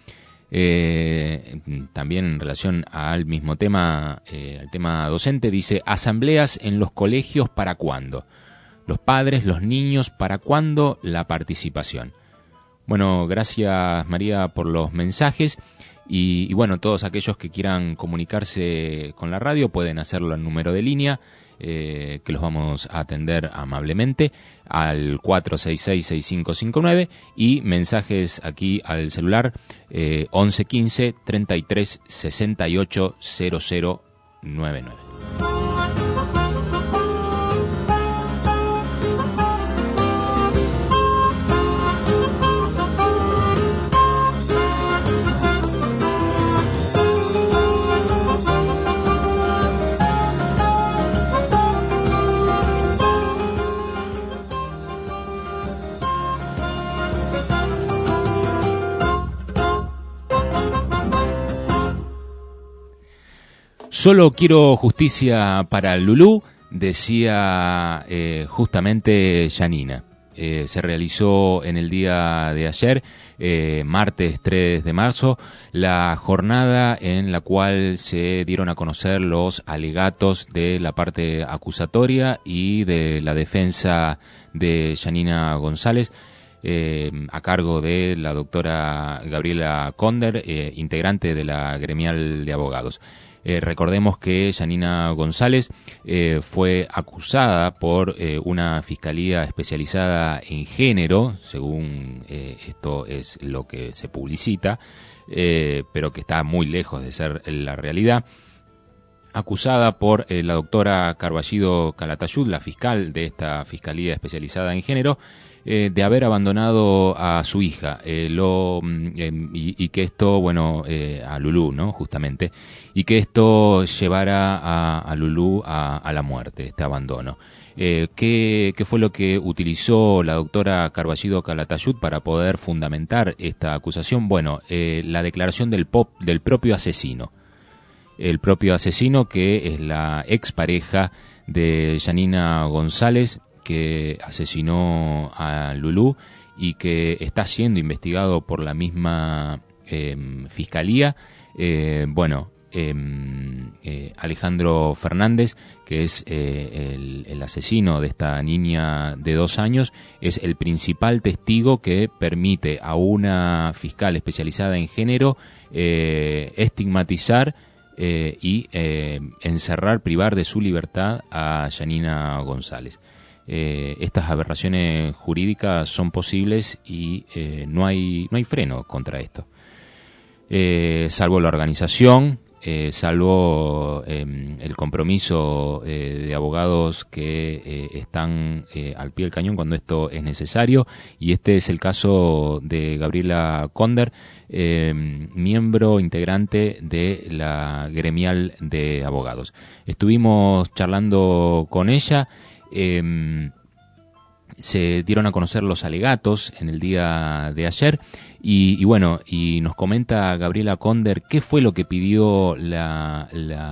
También en relación al mismo tema, al tema docente, dice: asambleas en los colegios, ¿para cuándo? Los padres, los niños, ¿para cuándo la participación? Bueno, gracias María por los mensajes y bueno, todos aquellos que quieran comunicarse con la radio pueden hacerlo al número de línea, que los vamos a atender amablemente, al 466-6559, y mensajes aquí al celular 1115 33 68 0099. Solo quiero justicia para Lulú, decía justamente Yanina. Se realizó en el día de ayer, martes 3 de marzo, la jornada en la cual se dieron a conocer los alegatos de la parte acusatoria y de la defensa de Yanina González, a cargo de la doctora Gabriela Conder, integrante de la gremial de abogados. Recordemos que Yanina González fue acusada por una fiscalía especializada en género, según esto es lo que se publicita, pero que está muy lejos de ser la realidad. Acusada por la doctora Carballido Calatayud, la fiscal de esta fiscalía especializada en género, de haber abandonado a su hija, y que esto, bueno, a Lulú, ¿no? Justamente, y que esto llevara a Lulú a la muerte, este abandono. ¿Qué fue lo que utilizó la doctora Carballido Calatayud para poder fundamentar esta acusación? Bueno, la declaración del propio asesino. El propio asesino, que es la expareja de Yanina González, que asesinó a Lulú y que está siendo investigado por la misma fiscalía. Alejandro Fernández, que es el asesino de esta niña de 2 años, es el principal testigo que permite a una fiscal especializada en género estigmatizar y encerrar, privar de su libertad a Yanina González. Estas aberraciones jurídicas son posibles y no hay freno contra esto. Salvo la organización, salvo el compromiso de abogados que están al pie del cañón cuando esto es necesario, y este es el caso de Gabriela Conder, miembro integrante de la gremial de abogados. Estuvimos charlando con ella. Se dieron a conocer los alegatos en el día de ayer y nos comenta Gabriela Conder qué fue lo que pidió la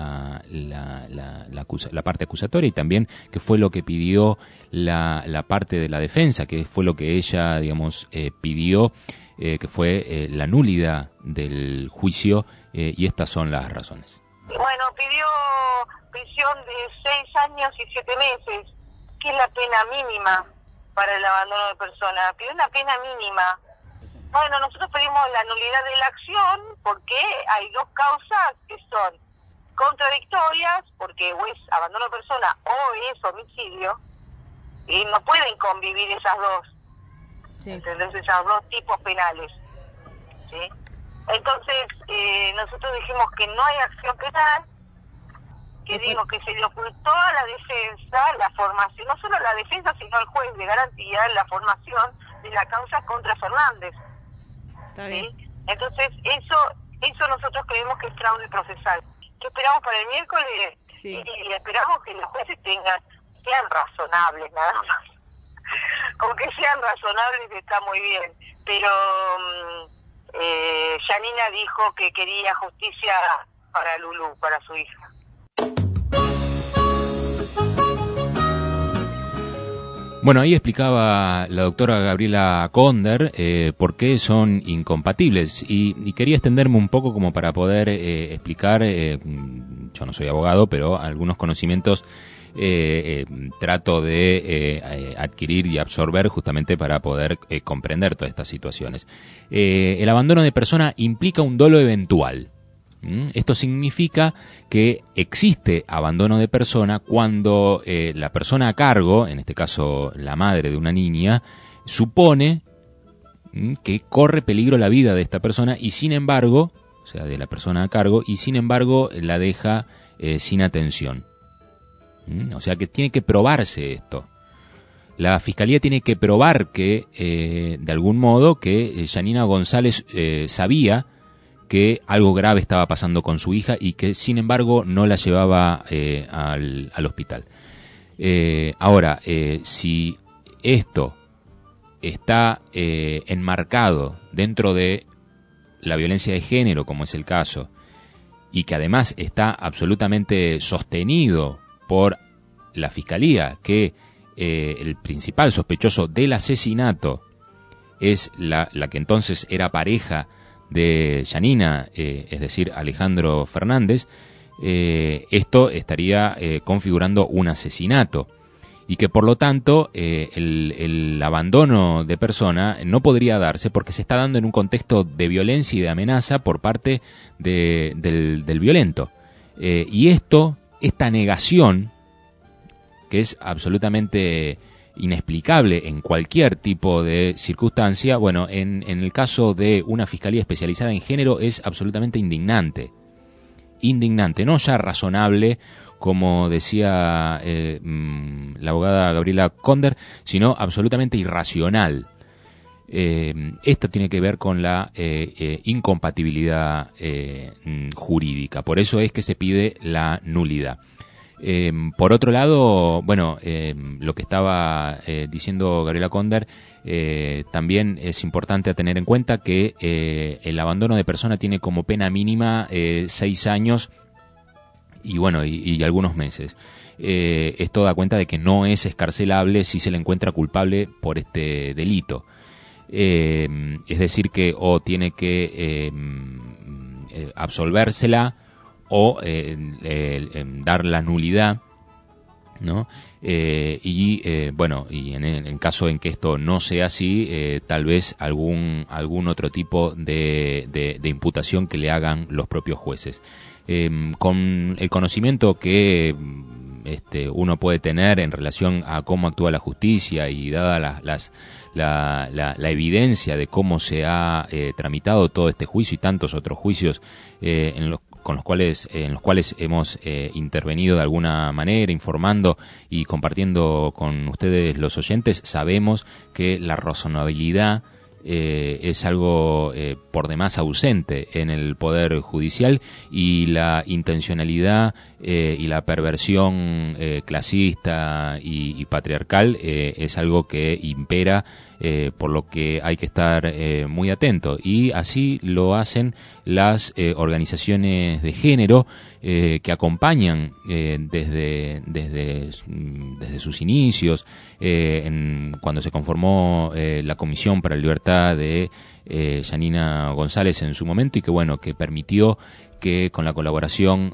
parte acusatoria y también qué fue lo que pidió la parte de la defensa, qué fue lo que ella, pidió, que fue la nulidad del juicio, y estas son las razones. Bueno, pidió prisión de 6 años y 7 meses, que es la pena mínima para el abandono de personas. Pidió una pena mínima. Bueno, nosotros pedimos la nulidad de la acción porque hay 2 causas que son contradictorias, porque o es abandono de persona o es homicidio, y no pueden convivir esas dos. Sí. ¿Entendés? Esos 2 tipos penales. ¿Sí? Entonces, nosotros dijimos que no hay acción penal, que digo que se le ocultó a la defensa la formación, no solo la defensa, sino al juez de garantía, la formación de la causa contra Fernández. Está bien. ¿Sí? Entonces, eso nosotros creemos que es fraude procesal. ¿Qué esperamos para el miércoles? Sí. Y esperamos que los jueces sean razonables, nada más. Con que sean razonables está muy bien. Pero Yanina dijo que quería justicia para Lulú, para su hija. Bueno, ahí explicaba la doctora Gabriela Conder por qué son incompatibles y quería extenderme un poco como para poder explicar, yo no soy abogado, pero algunos conocimientos trato de adquirir y absorber justamente para poder comprender todas estas situaciones. El abandono de persona implica un dolo eventual. Esto significa que existe abandono de persona cuando la persona a cargo, en este caso la madre de una niña, supone que corre peligro la vida de esta persona y sin embargo, o sea, de la persona a cargo, y sin embargo la deja sin atención. O sea que tiene que probarse esto. La Fiscalía tiene que probar que, de algún modo, que Yanina González sabía que algo grave estaba pasando con su hija y que sin embargo no la llevaba al hospital. Ahora, si esto está enmarcado dentro de la violencia de género, como es el caso, y que además está absolutamente sostenido por la Fiscalía, que el principal sospechoso del asesinato es la que entonces era pareja de Yanina, es decir, Alejandro Fernández, esto estaría configurando un asesinato y que por lo tanto el abandono de persona no podría darse porque se está dando en un contexto de violencia y de amenaza por parte del violento. Y esta negación, que es absolutamente inexplicable en cualquier tipo de circunstancia, bueno, en el caso de una fiscalía especializada en género es absolutamente indignante, no ya razonable, como decía la abogada Gabriela Conder, sino absolutamente irracional. Esto tiene que ver con la incompatibilidad jurídica, por eso es que se pide la nulidad. Por otro lado, bueno, lo que estaba diciendo Gabriela Conder, también es importante tener en cuenta que el abandono de persona tiene como pena mínima 6 años y bueno, y algunos meses. Esto da cuenta de que no es excarcelable si se le encuentra culpable por este delito. Es decir que o tiene que absolvérsela o dar la nulidad, ¿no? Bueno, y en el caso en que esto no sea así, tal vez algún otro tipo de imputación que le hagan los propios jueces. Con el conocimiento que uno puede tener en relación a cómo actúa la justicia y dada la evidencia de cómo se ha tramitado todo este juicio y tantos otros juicios en los cuales hemos intervenido de alguna manera, informando y compartiendo con ustedes los oyentes, sabemos que la razonabilidad es algo por demás ausente en el Poder Judicial y la intencionalidad y la perversión clasista y patriarcal es algo que impera, por lo que hay que estar muy atento, y así lo hacen las organizaciones de género que acompañan desde sus inicios, cuando se conformó la Comisión para la Libertad de Yanina González en su momento, y que bueno, que permitió que con la colaboración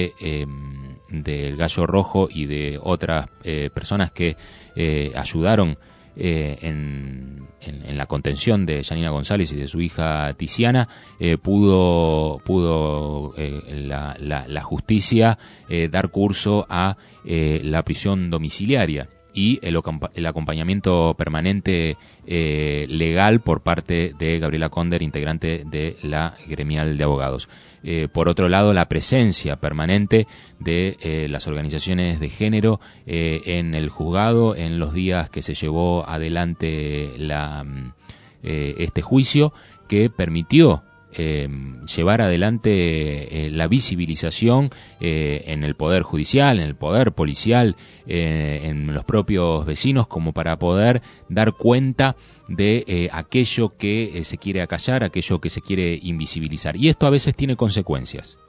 del Gallo Rojo y de otras personas que ayudaron en la contención de Yanina González y de su hija Tiziana, pudo la justicia dar curso a la prisión domiciliaria y el acompañamiento permanente legal por parte de Gabriela Conder, integrante de la gremial de abogados. Por otro lado, la presencia permanente de las organizaciones de género en el juzgado en los días que se llevó adelante este juicio, que permitió llevar adelante la visibilización en el Poder Judicial, en el Poder Policial, en los propios vecinos, como para poder dar cuenta de aquello que se quiere acallar, aquello que se quiere invisibilizar. Y esto a veces tiene consecuencias.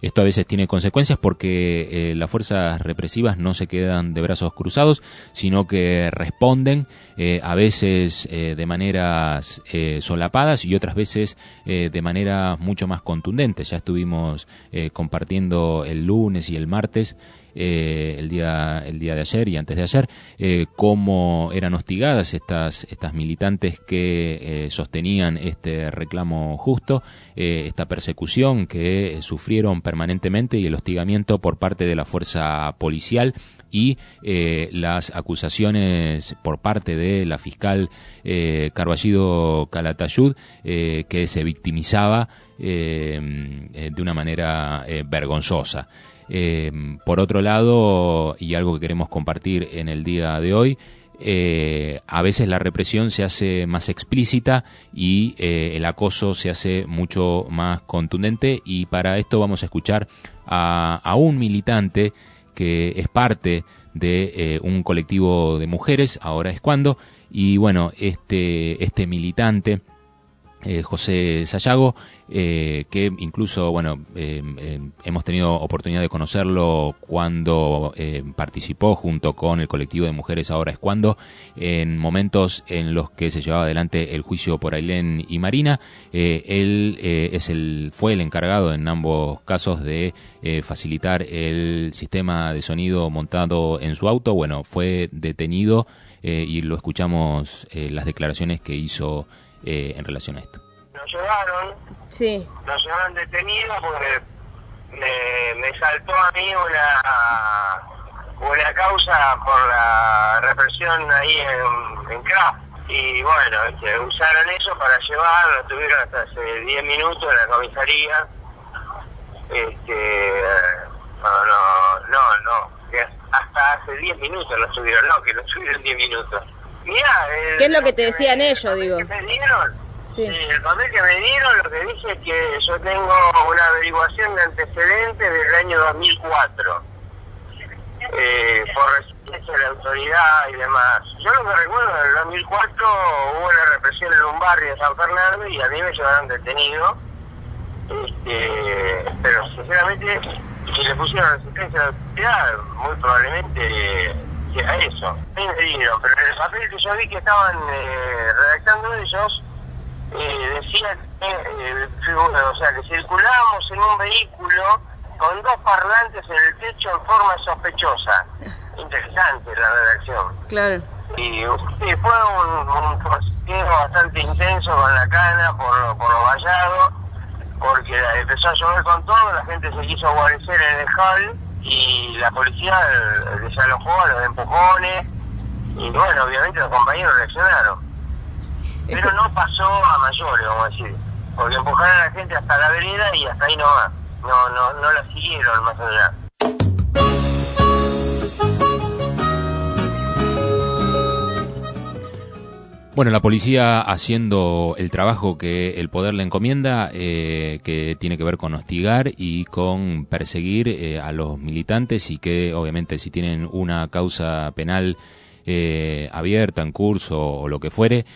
Esto a veces tiene consecuencias porque las fuerzas represivas no se quedan de brazos cruzados, sino que responden a veces de maneras solapadas y otras veces de manera mucho más contundente. Ya estuvimos compartiendo el lunes y el martes, el día de ayer y antes de ayer, cómo eran hostigadas estas militantes que sostenían este reclamo justo, esta persecución que sufrieron permanentemente y el hostigamiento por parte de la fuerza policial y las acusaciones por parte de la fiscal Carballido Calatayud, que se victimizaba de una manera vergonzosa. Por otro lado, y algo que queremos compartir en el día de hoy, a veces la represión se hace más explícita y el acoso se hace mucho más contundente, y para esto vamos a escuchar a un militante que es parte de un colectivo de mujeres, Ahora es Cuando, y bueno, este militante, José Sayago, que incluso, bueno, hemos tenido oportunidad de conocerlo cuando participó junto con el colectivo de mujeres Ahora es Cuando en momentos en los que se llevaba adelante el juicio por Ailén y Marina. Él fue el encargado en ambos casos de facilitar el sistema de sonido montado en su auto. Bueno, fue detenido y lo escuchamos las declaraciones que hizo en relación a esto. Nos llevaron, nos llevaron detenidos porque me saltó a mí una causa por la represión ahí en Craft, y bueno, usaron eso para llevarlo, estuvieron hasta hace 10 minutos en la comisaría. Hasta hace 10 minutos lo estuvieron, que lo estuvieron 10 minutos. Mirá, ¿qué es lo que te decían ellos, digo? ¿Que me dieron? Sí, el papel que me dieron lo que dice es que yo tengo una averiguación de antecedentes del año 2004 por resistencia de la autoridad y demás. Yo lo que recuerdo, en el 2004 hubo una represión en un barrio de San Fernando y a mí me llevaron detenido, pero sinceramente si le pusieron resistencia a la autoridad, muy probablemente sea eso. A mí me dieron, pero en el papel que yo vi que estaban redactando ellos, decían que circulábamos en un vehículo con 2 parlantes en el techo en forma sospechosa. Interesante la redacción. Claro. Y fue un forcejeo bastante intenso con la cana por los vallados, porque empezó a llover con todo, la gente se quiso guarecer en el hall y la policía desalojó a los empujones, y bueno, obviamente los compañeros reaccionaron. Pero no pasó a mayores, vamos a decir, porque empujaron a la gente hasta la vereda y hasta ahí no va. No la siguieron más allá. Bueno, la policía haciendo el trabajo que el poder le encomienda, que tiene que ver con hostigar y con perseguir a los militantes, y que obviamente si tienen una causa penal abierta, en curso o lo que fuere,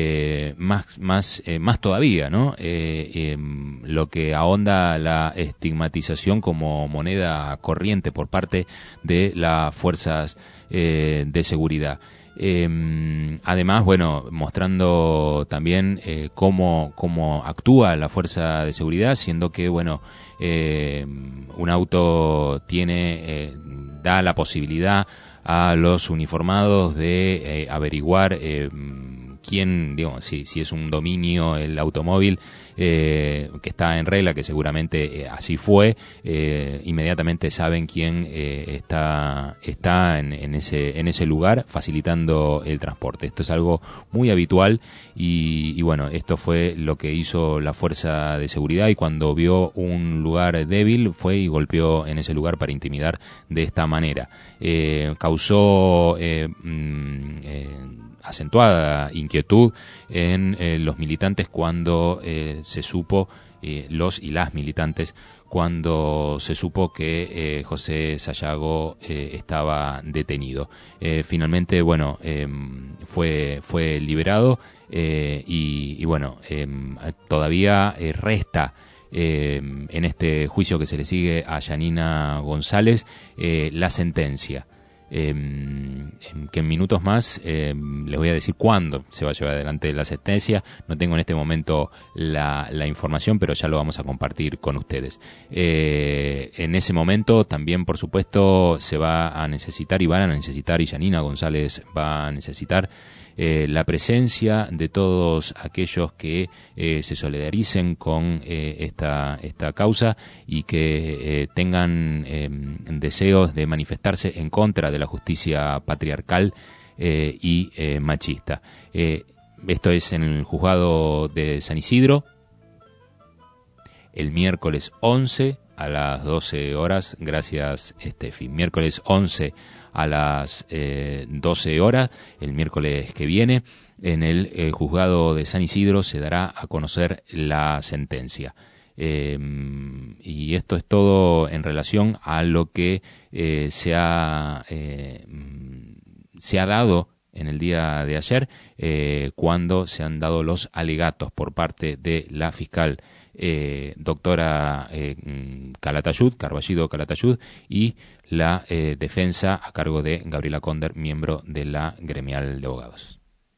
más todavía, ¿no? Lo que ahonda la estigmatización como moneda corriente por parte de las fuerzas de seguridad. Además, bueno, mostrando también cómo actúa la fuerza de seguridad, siendo que, bueno, un auto da la posibilidad a los uniformados de averiguar quién, digamos, si es un dominio el automóvil, que está en regla, que seguramente así fue, inmediatamente saben quién está en ese lugar facilitando el transporte. Esto es algo muy habitual y bueno, esto fue lo que hizo la fuerza de seguridad, y cuando vio un lugar débil fue y golpeó en ese lugar para intimidar de esta manera. Causó acentuada inquietud en los militantes cuando se supo, los y las militantes, cuando se supo que José Sayago estaba detenido. Finalmente, bueno, fue liberado, y bueno, todavía resta en este juicio que se le sigue a Yanina González, la sentencia. Que en minutos más les voy a decir cuándo se va a llevar adelante la sentencia. No tengo en este momento la información, pero ya lo vamos a compartir con ustedes. En ese momento también, por supuesto, se va a necesitar y Yanina González va a necesitar la presencia de todos aquellos que se solidaricen con esta causa y que tengan deseos de manifestarse en contra de la justicia patriarcal y machista. Esto es en el juzgado de San Isidro, el miércoles 11 a las 12 horas. Gracias, Estefi. Miércoles 11 a las 12 horas, el miércoles que viene, en el juzgado de San Isidro se dará a conocer la sentencia. Y esto es todo en relación a lo que se ha dado en el día de ayer, cuando se han dado los alegatos por parte de la fiscal doctora Carballido Calatayud, y la defensa a cargo de Gabriela Conder, miembro de la gremial de abogados.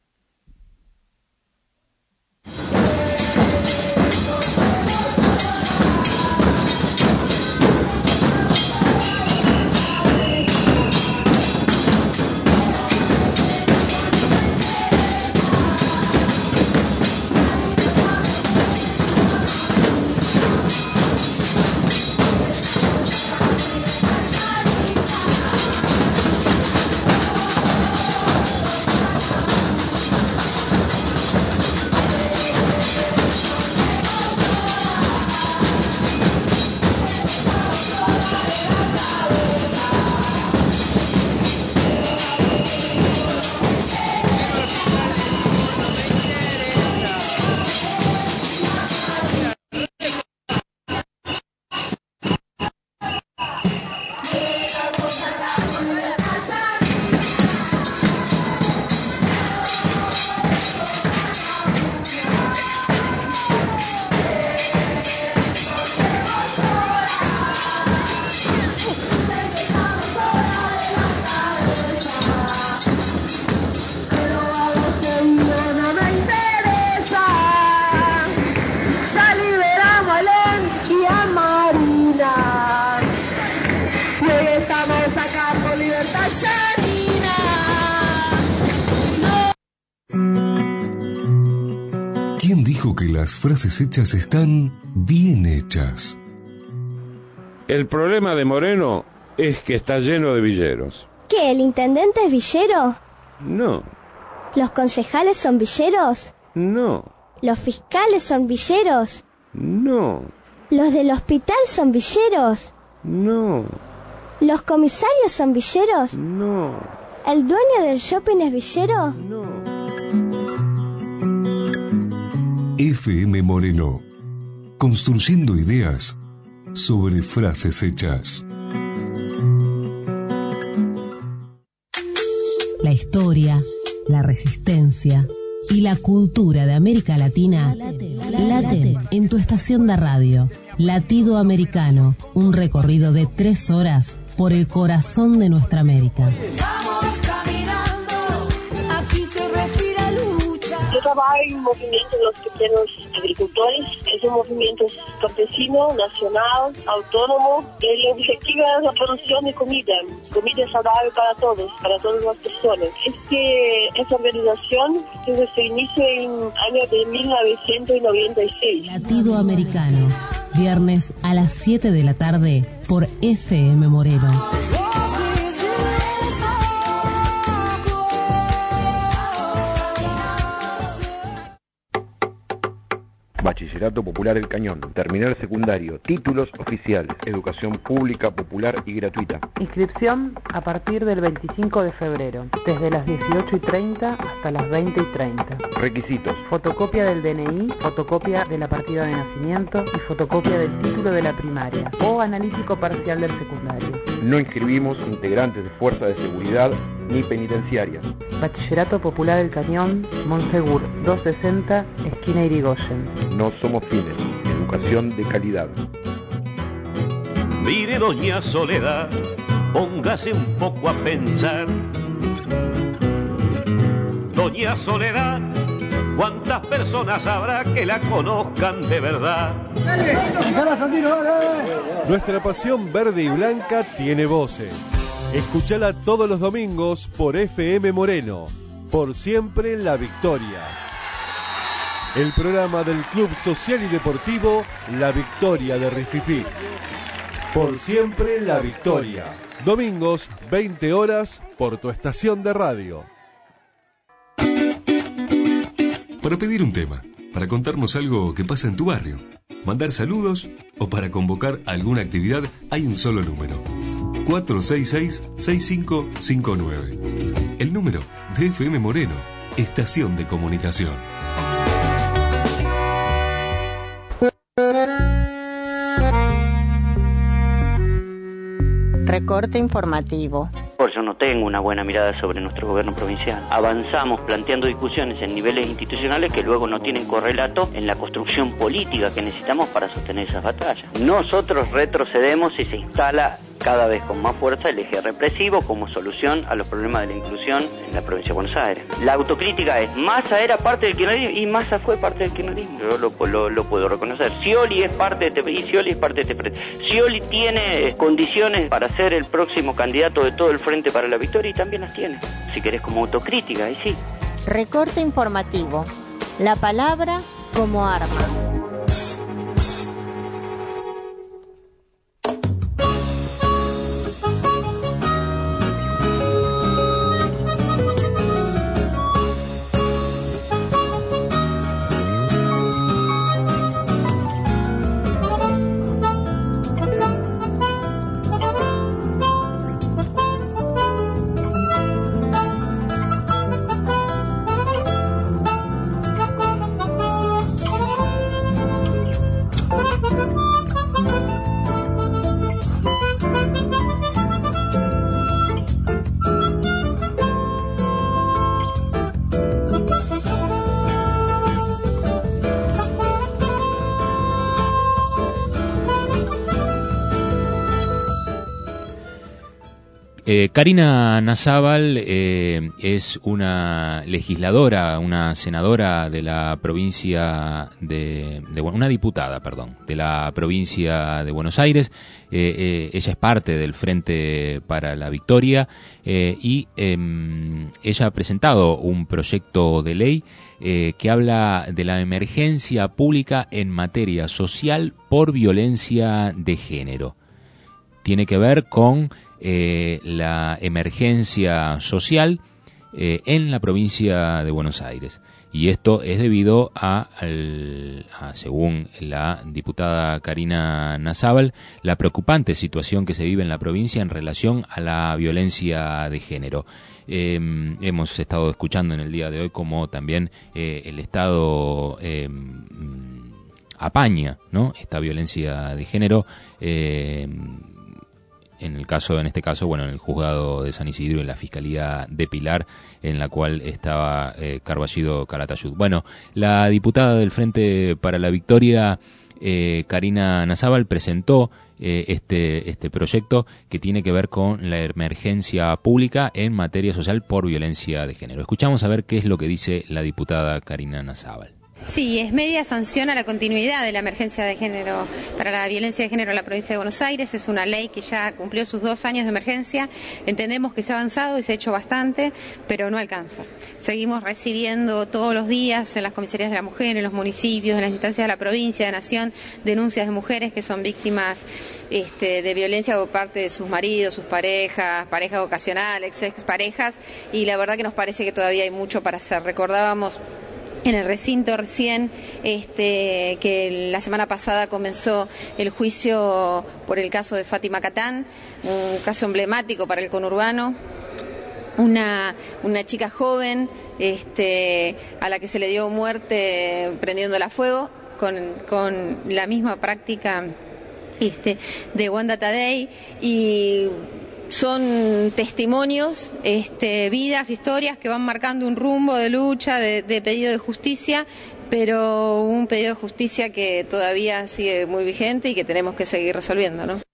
¿Quién dijo que las frases hechas están bien hechas? El problema de Moreno es que está lleno de villeros. ¿Qué, el intendente es villero? No. ¿Los concejales son villeros? No. ¿Los fiscales son villeros? No. ¿Los del hospital son villeros? No. ¿Los comisarios son villeros? No. ¿El dueño del shopping es villero? No. FM Moreno, construyendo ideas sobre frases hechas. La historia, la resistencia y la cultura de América Latina laten en tu estación de radio. Latido Americano, un recorrido de 3 horas por el corazón de nuestra América. Yo trabajo en un movimiento de los pequeños agricultores. Es un movimiento campesino, nacional, autónomo. El objetivo es la producción de comida saludable para todas las personas. Esta organización tuvo su inicio en el año de 1996. Latido Americano, viernes a las 7 de la tarde por FM Moreno. Bachillerato Popular El Cañón, terminal secundario, títulos oficiales, educación pública, popular y gratuita. Inscripción a partir del 25 de febrero, desde las 18:30 hasta las 20:30. Requisitos: fotocopia del DNI, fotocopia de la partida de nacimiento y fotocopia del título de la primaria o analítico parcial del secundario. No inscribimos integrantes de fuerza de seguridad ni penitenciarias. Bachillerato Popular El Cañón, Monsegur 260, esquina Irigoyen. No somos fines, educamos. educación de calidad. Mire, doña Soledad, póngase un poco a pensar. Doña Soledad, ¿cuántas personas habrá que la conozcan de verdad? Nuestra pasión verde y blanca tiene voces. Escúchala todos los domingos por FM Moreno. Por siempre la victoria. El programa del Club Social y Deportivo La Victoria de Rififí. Por siempre la victoria. Domingos, 20 horas, por tu estación de radio. Para pedir un tema, para contarnos algo que pasa en tu barrio, mandar saludos o para convocar alguna actividad, hay un solo número: 466-6559. El número de FM Moreno, Estación de Comunicación. Recorte informativo. Por yo no tengo una buena mirada sobre nuestro gobierno provincial. Avanzamos planteando discusiones en niveles institucionales que luego no tienen correlato en la construcción política que necesitamos para sostener esas batallas. Nosotros retrocedemos y se instala cada vez con más fuerza el eje represivo como solución a los problemas de la inclusión en la provincia de Buenos Aires. La autocrítica es: Massa era parte del kirchnerismo y Massa fue parte del kirchnerismo. Yo lo puedo reconocer. Scioli es parte de TPI, Scioli es parte de TPI. Scioli tiene condiciones para ser el próximo candidato de todo el Frente para la Victoria y también las tiene. Si querés como autocrítica, ahí sí. Recorte informativo. La palabra como arma. Karina Nazábal es una legisladora, una senadora de la provincia una diputada, perdón, de la provincia de Buenos Aires. Ella es parte del Frente para la Victoria y ella ha presentado un proyecto de ley que habla de la emergencia pública en materia social por violencia de género. Tiene que ver con la emergencia social en la provincia de Buenos Aires. Y esto es debido a, según la diputada Karina Nazábal, la preocupante situación que se vive en la provincia en relación a la violencia de género. Hemos estado escuchando en el día de hoy cómo también el Estado apaña, ¿no?, esta violencia de género. En este caso, bueno, en el juzgado de San Isidro y en la Fiscalía de Pilar, en la cual estaba Carballido Calatayud. Bueno, la diputada del Frente para la Victoria, Karina Nazábal, presentó este proyecto que tiene que ver con la emergencia pública en materia social por violencia de género. Escuchamos a ver qué es lo que dice la diputada Karina Nazábal. Sí, es media sanción a la continuidad de la emergencia de género para la violencia de género en la provincia de Buenos Aires. Es una ley que ya cumplió sus 2 años de emergencia. Entendemos que se ha avanzado y se ha hecho bastante, pero no alcanza. Seguimos recibiendo todos los días en las comisarías de la mujer, en los municipios, en las instancias de la provincia, de Nación, denuncias de mujeres que son víctimas de violencia por parte de sus maridos, sus parejas ocasionales, exparejas, y la verdad que nos parece que todavía hay mucho para hacer. Recordábamos en el recinto recién que la semana pasada comenzó el juicio por el caso de Fátima Catán, un caso emblemático para el conurbano. Una chica joven a la que se le dio muerte prendiéndola a fuego con la misma práctica de Wanda Tadei, y son testimonios, vidas, historias que van marcando un rumbo de lucha, de pedido de justicia pero un pedido de justicia que todavía sigue muy vigente y que tenemos que seguir resolviendo, ¿no?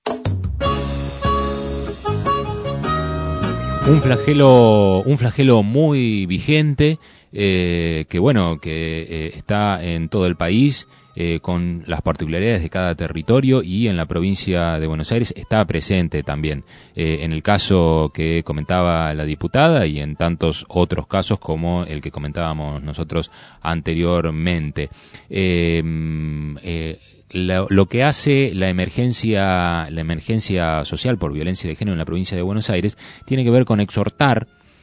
Un flagelo muy vigente, que está en todo el país, con las particularidades de cada territorio, y en la provincia de Buenos Aires está presente también, en el caso que comentaba la diputada y en tantos otros casos como el que comentábamos nosotros anteriormente. Lo que hace la emergencia social por violencia de género en la provincia de Buenos Aires tiene que ver con exhortar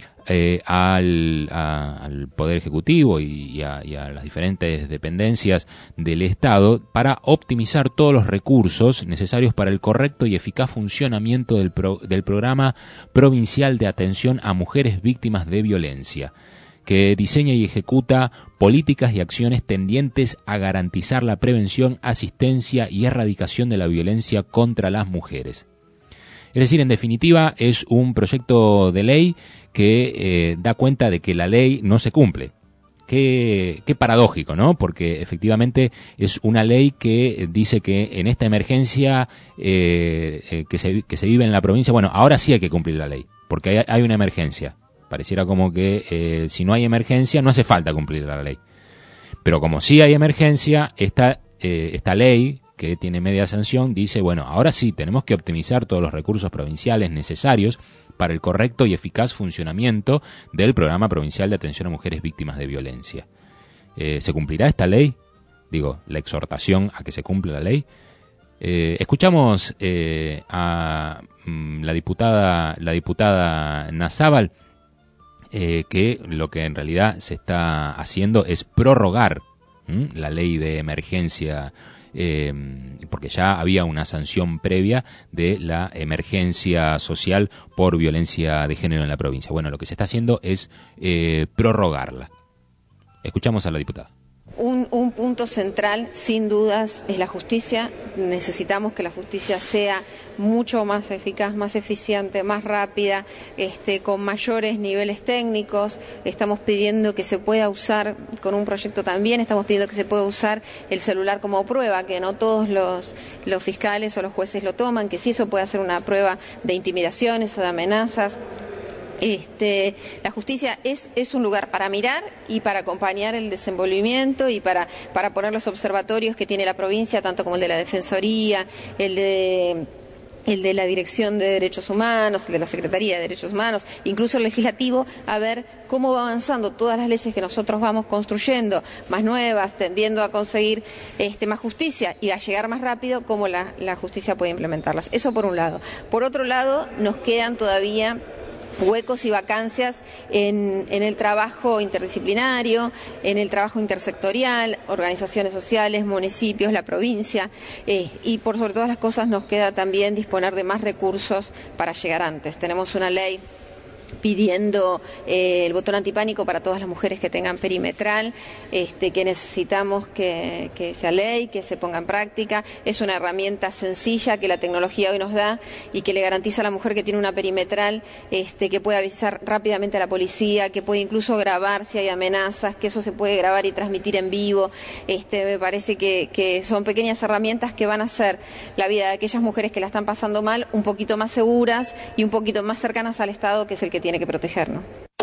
al Poder Ejecutivo y a las diferentes dependencias del Estado para optimizar todos los recursos necesarios para el correcto y eficaz funcionamiento del Programa Provincial de Atención a Mujeres Víctimas de Violencia, que diseña y ejecuta políticas y acciones tendientes a garantizar la prevención, asistencia y erradicación de la violencia contra las mujeres. Es decir, en definitiva, es un proyecto de ley que da cuenta de que la ley no se cumple. Qué paradójico, ¿no? Porque efectivamente es una ley que dice que en esta emergencia que se vive en la provincia, bueno, ahora sí hay que cumplir la ley, porque hay una emergencia. Pareciera como que si no hay emergencia no hace falta cumplir la ley. Pero como sí hay emergencia, esta ley, que tiene media sanción, dice, bueno, ahora sí tenemos que optimizar todos los recursos provinciales necesarios para el correcto y eficaz funcionamiento del Programa Provincial de Atención a Mujeres Víctimas de Violencia. ¿Se cumplirá esta ley? Digo, la exhortación a que se cumpla la ley. Escuchamos a la diputada Nazábal, que lo que en realidad se está haciendo es prorrogar la ley de emergencia, porque ya había una sanción previa de la emergencia social por violencia de género en la provincia. Bueno, lo que se está haciendo es prorrogarla. Escuchamos a la diputada. Un punto central, sin dudas, es la justicia. Necesitamos que la justicia sea mucho más eficaz, más eficiente, más rápida, con mayores niveles técnicos. Estamos pidiendo que se pueda usar, con un proyecto también, estamos pidiendo que se pueda usar el celular como prueba, que no todos los fiscales o los jueces lo toman, que sí eso puede ser una prueba de intimidaciones o de amenazas. La justicia es un lugar para mirar y para acompañar el desenvolvimiento y para poner los observatorios que tiene la provincia, tanto como el de la Defensoría, el de la Dirección de Derechos Humanos, el de la Secretaría de Derechos Humanos, incluso el legislativo, a ver cómo va avanzando todas las leyes que nosotros vamos construyendo, más nuevas, tendiendo a conseguir más justicia y a llegar más rápido, cómo la justicia puede implementarlas. Eso por un lado. Por otro lado, nos quedan todavía huecos y vacancias en el trabajo interdisciplinario, en el trabajo intersectorial, organizaciones sociales, municipios, la provincia, y por sobre todas las cosas nos queda también disponer de más recursos para llegar antes. Tenemos una ley pidiendo el botón antipánico para todas las mujeres que tengan perimetral, que necesitamos que sea ley, que se ponga en práctica. Es una herramienta sencilla que la tecnología hoy nos da y que le garantiza a la mujer que tiene una perimetral que puede avisar rápidamente a la policía, que puede incluso grabar si hay amenazas, que eso se puede grabar y transmitir en vivo. Me parece que son pequeñas herramientas que van a hacer la vida de aquellas mujeres que la están pasando mal un poquito más seguras y un poquito más cercanas al Estado, que es el que tiene que protegernos.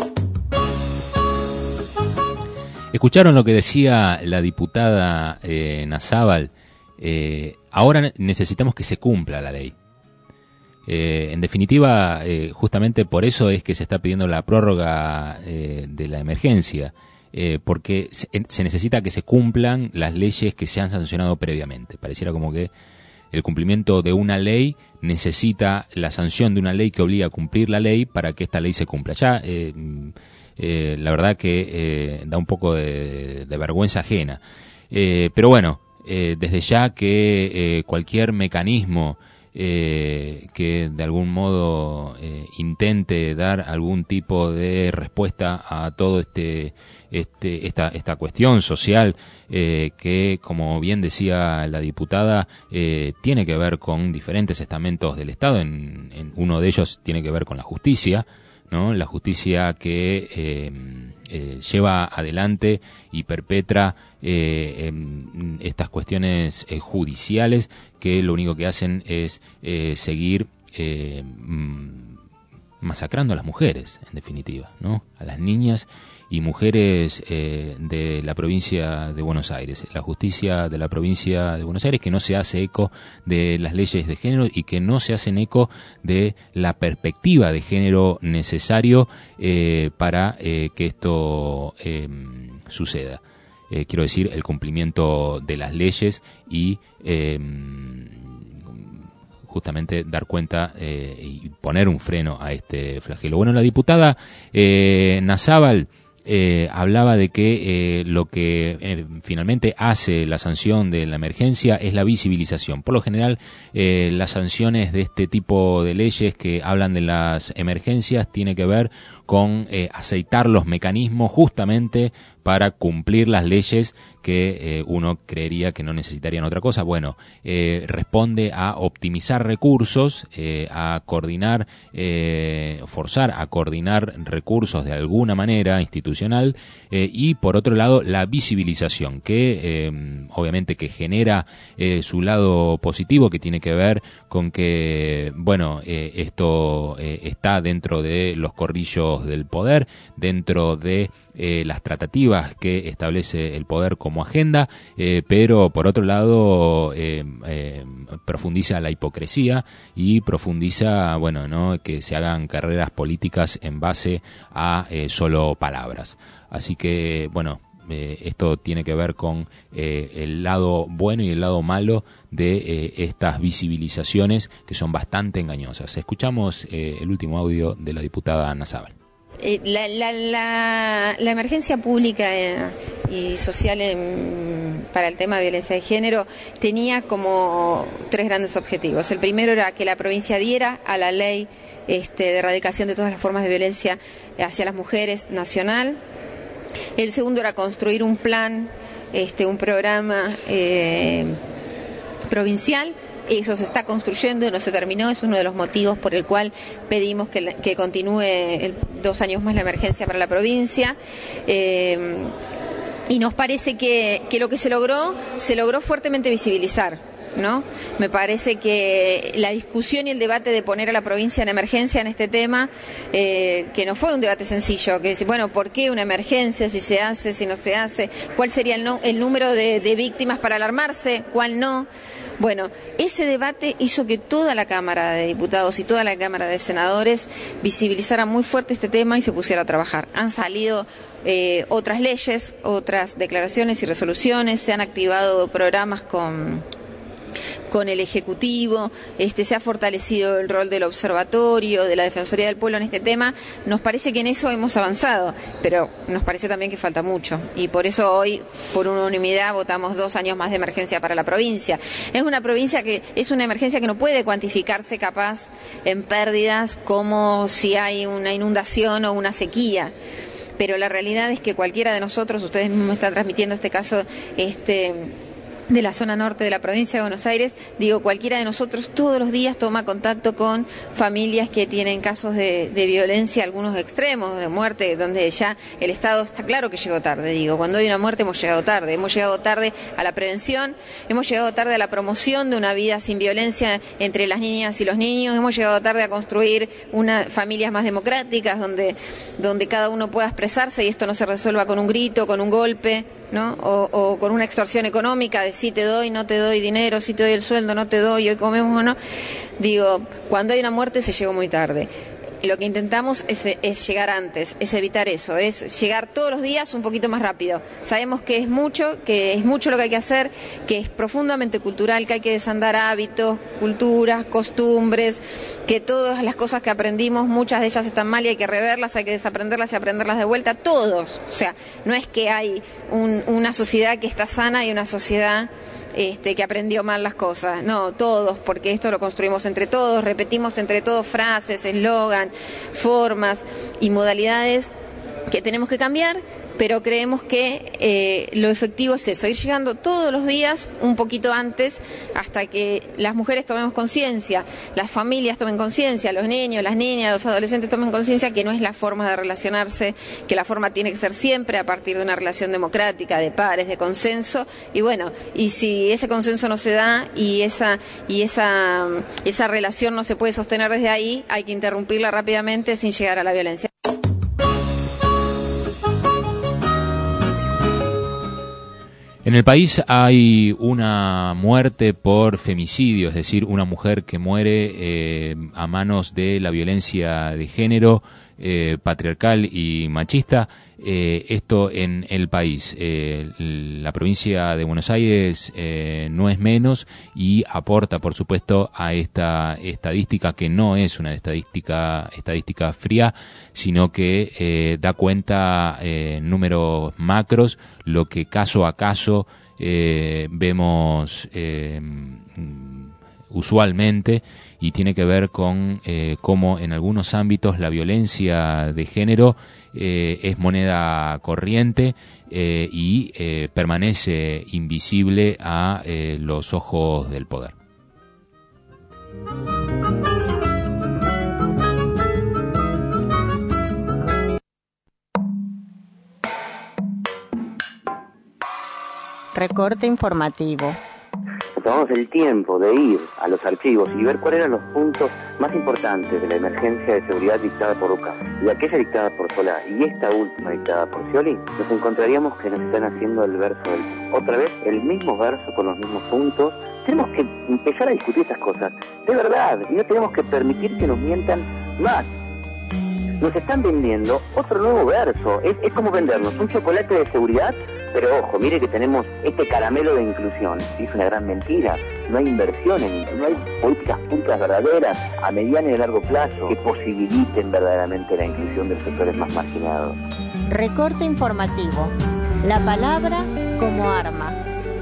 ¿Escucharon lo que decía la diputada Nazábal? Ahora necesitamos que se cumpla la ley. En definitiva, justamente por eso es que se está pidiendo la prórroga de la emergencia, porque se necesita que se cumplan las leyes que se han sancionado previamente. Pareciera como que el cumplimiento de una ley necesita la sanción de una ley que obliga a cumplir la ley para que esta ley se cumpla. Ya, la verdad que da un poco de vergüenza ajena. Pero bueno, desde ya que cualquier mecanismo que de algún modo intente dar algún tipo de respuesta a todo esta cuestión social, que, como bien decía la diputada, tiene que ver con diferentes estamentos del Estado. En uno de ellos tiene que ver con la justicia, ¿no? La justicia que lleva adelante y perpetra estas cuestiones judiciales que lo único que hacen es seguir masacrando a las mujeres, en definitiva, ¿no? A las niñas y mujeres de la provincia de Buenos Aires. La justicia de la provincia de Buenos Aires que no se hace eco de las leyes de género y que no se hacen eco de la perspectiva de género necesario para que esto suceda. Quiero decir, el cumplimiento de las leyes y justamente dar cuenta y poner un freno a este flagelo. Bueno, la diputada Nazábal hablaba de que lo que finalmente hace la sanción de la emergencia es la visibilización. Por lo general, las sanciones de este tipo de leyes que hablan de las emergencias tiene que ver con aceitar los mecanismos justamente para cumplir las leyes que uno creería que no necesitarían otra cosa. Bueno, responde a optimizar recursos, a coordinar, forzar a coordinar recursos de alguna manera institucional y por otro lado la visibilización que obviamente que genera su lado positivo, que tiene que ver con que, bueno, esto está dentro de los corrillos del poder, dentro de las tratativas que establece el poder como agenda, pero por otro lado profundiza la hipocresía y profundiza, bueno, ¿no?, que se hagan carreras políticas en base a solo palabras. Así que, bueno, esto tiene que ver con el lado bueno y el lado malo de estas visibilizaciones que son bastante engañosas. Escuchamos el último audio de la diputada Nazábal. La emergencia pública y social para el tema de violencia de género tenía como 3 grandes objetivos. El primero era que la provincia adhiera a la ley de erradicación de todas las formas de violencia hacia las mujeres nacional. El segundo era construir un plan, un programa provincial. Eso se está construyendo, no se terminó, es uno de los motivos por el cual pedimos que continúe 2 años más la emergencia para la provincia. Y nos parece que lo que se logró fuertemente visibilizar, ¿no? Me parece que la discusión y el debate de poner a la provincia en emergencia en este tema, que no fue un debate sencillo, que dice, bueno, ¿por qué una emergencia? Si se hace, si no se hace, ¿cuál sería el número de víctimas para alarmarse? ¿Cuál no? Bueno, ese debate hizo que toda la Cámara de Diputados y toda la Cámara de Senadores visibilizaran muy fuerte este tema y se pusiera a trabajar. Han salido otras leyes, otras declaraciones y resoluciones, se han activado programas con el Ejecutivo, se ha fortalecido el rol del Observatorio, de la Defensoría del Pueblo en este tema. Nos parece que en eso hemos avanzado, pero nos parece también que falta mucho y por eso hoy, por unanimidad, votamos 2 años más de emergencia para la provincia. Es una emergencia que no puede cuantificarse capaz en pérdidas como si hay una inundación o una sequía, pero la realidad es que cualquiera de nosotros, ustedes mismos están transmitiendo este caso, de la zona norte de la provincia de Buenos Aires, cualquiera de nosotros todos los días toma contacto con familias que tienen casos de violencia, algunos extremos, de muerte, donde ya el Estado está claro que llegó tarde. Cuando hay una muerte hemos llegado tarde a la prevención, hemos llegado tarde a la promoción de una vida sin violencia entre las niñas y los niños, hemos llegado tarde a construir familias más democráticas donde cada uno pueda expresarse y esto no se resuelva con un grito, con un golpe, ¿no? O con una extorsión económica de si te doy, no te doy dinero, si te doy el sueldo, no te doy, hoy comemos o no. Cuando hay una muerte se llegó muy tarde. Lo que intentamos es llegar antes, es evitar eso, es llegar todos los días un poquito más rápido. Sabemos que es mucho lo que hay que hacer, que es profundamente cultural, que hay que desandar hábitos, culturas, costumbres, que todas las cosas que aprendimos, muchas de ellas están mal y hay que reverlas, hay que desaprenderlas y aprenderlas de vuelta, todos. O sea, no es que hay una sociedad que está sana y una sociedad que aprendió mal las cosas, no, todos, porque esto lo construimos entre todos, repetimos entre todos frases, eslogan, formas y modalidades que tenemos que cambiar pero creemos que lo efectivo es eso, ir llegando todos los días un poquito antes hasta que las mujeres tomemos conciencia, las familias tomen conciencia, los niños, las niñas, los adolescentes tomen conciencia que no es la forma de relacionarse, que la forma tiene que ser siempre a partir de una relación democrática, de pares, de consenso, y bueno, y si ese consenso no se da y esa relación no se puede sostener desde ahí, hay que interrumpirla rápidamente sin llegar a la violencia. En el país hay una muerte por femicidio, es decir, una mujer que muere a manos de la violencia de género patriarcal y machista. Esto en el país. La provincia de Buenos Aires no es menos y aporta, por supuesto, a esta estadística que no es una estadística fría, sino que da cuenta en números macros, lo que caso a caso vemos usualmente, y tiene que ver con cómo en algunos ámbitos la violencia de género es moneda corriente y permanece invisible a los ojos del poder. Recorte informativo. Tomamos el tiempo de ir a los archivos y ver cuáles eran los puntos más importantes de la emergencia de seguridad dictada por Lucas y aquella dictada por Solá y esta última dictada por Scioli, nos encontraríamos que nos están haciendo el verso otra vez el mismo verso con los mismos puntos. Tenemos que empezar a discutir estas cosas de verdad y no tenemos que permitir que nos mientan más. Nos están vendiendo otro nuevo verso, es como vendernos un chocolate de seguridad, pero ojo, mire que tenemos este caramelo de inclusión, es una gran mentira, no hay inversiones, no hay políticas públicas verdaderas a mediano y a largo plazo que posibiliten verdaderamente la inclusión de sectores más marginados. Recorte informativo, la palabra como arma.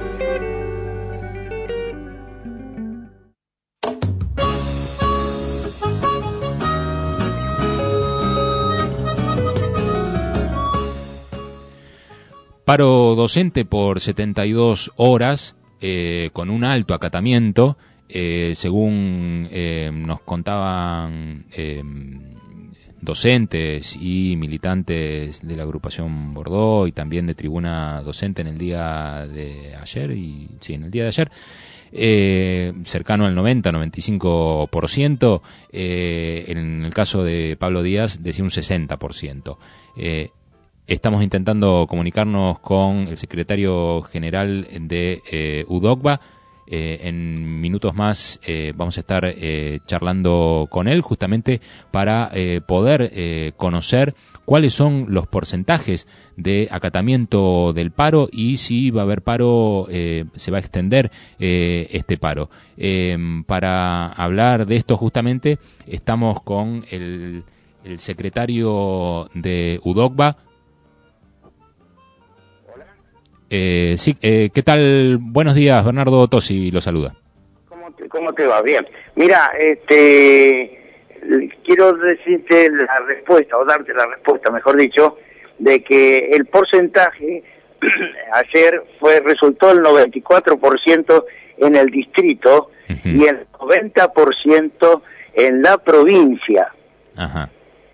Paro docente por 72 horas, con un alto acatamiento, según nos contaban docentes y militantes de la agrupación Bordeaux y también de Tribuna Docente en el día de ayer, cercano al 90-95%, en el caso de Pablo Díaz decía un 60%. Estamos intentando comunicarnos con el secretario general de UDOCBA. En minutos más vamos a estar charlando con él justamente para poder conocer cuáles son los porcentajes de acatamiento del paro y si va a haber paro, se va a extender este paro. Para hablar de esto justamente estamos con el secretario de UDOCBA. Sí, ¿qué tal? Buenos días, Bernardo Tosi lo saluda. ¿Cómo te va? Bien. Mira, quiero decirte la respuesta, o darte la respuesta, mejor dicho, de que el porcentaje ayer resultó el 94% en el distrito y el 90% en la provincia. Ajá.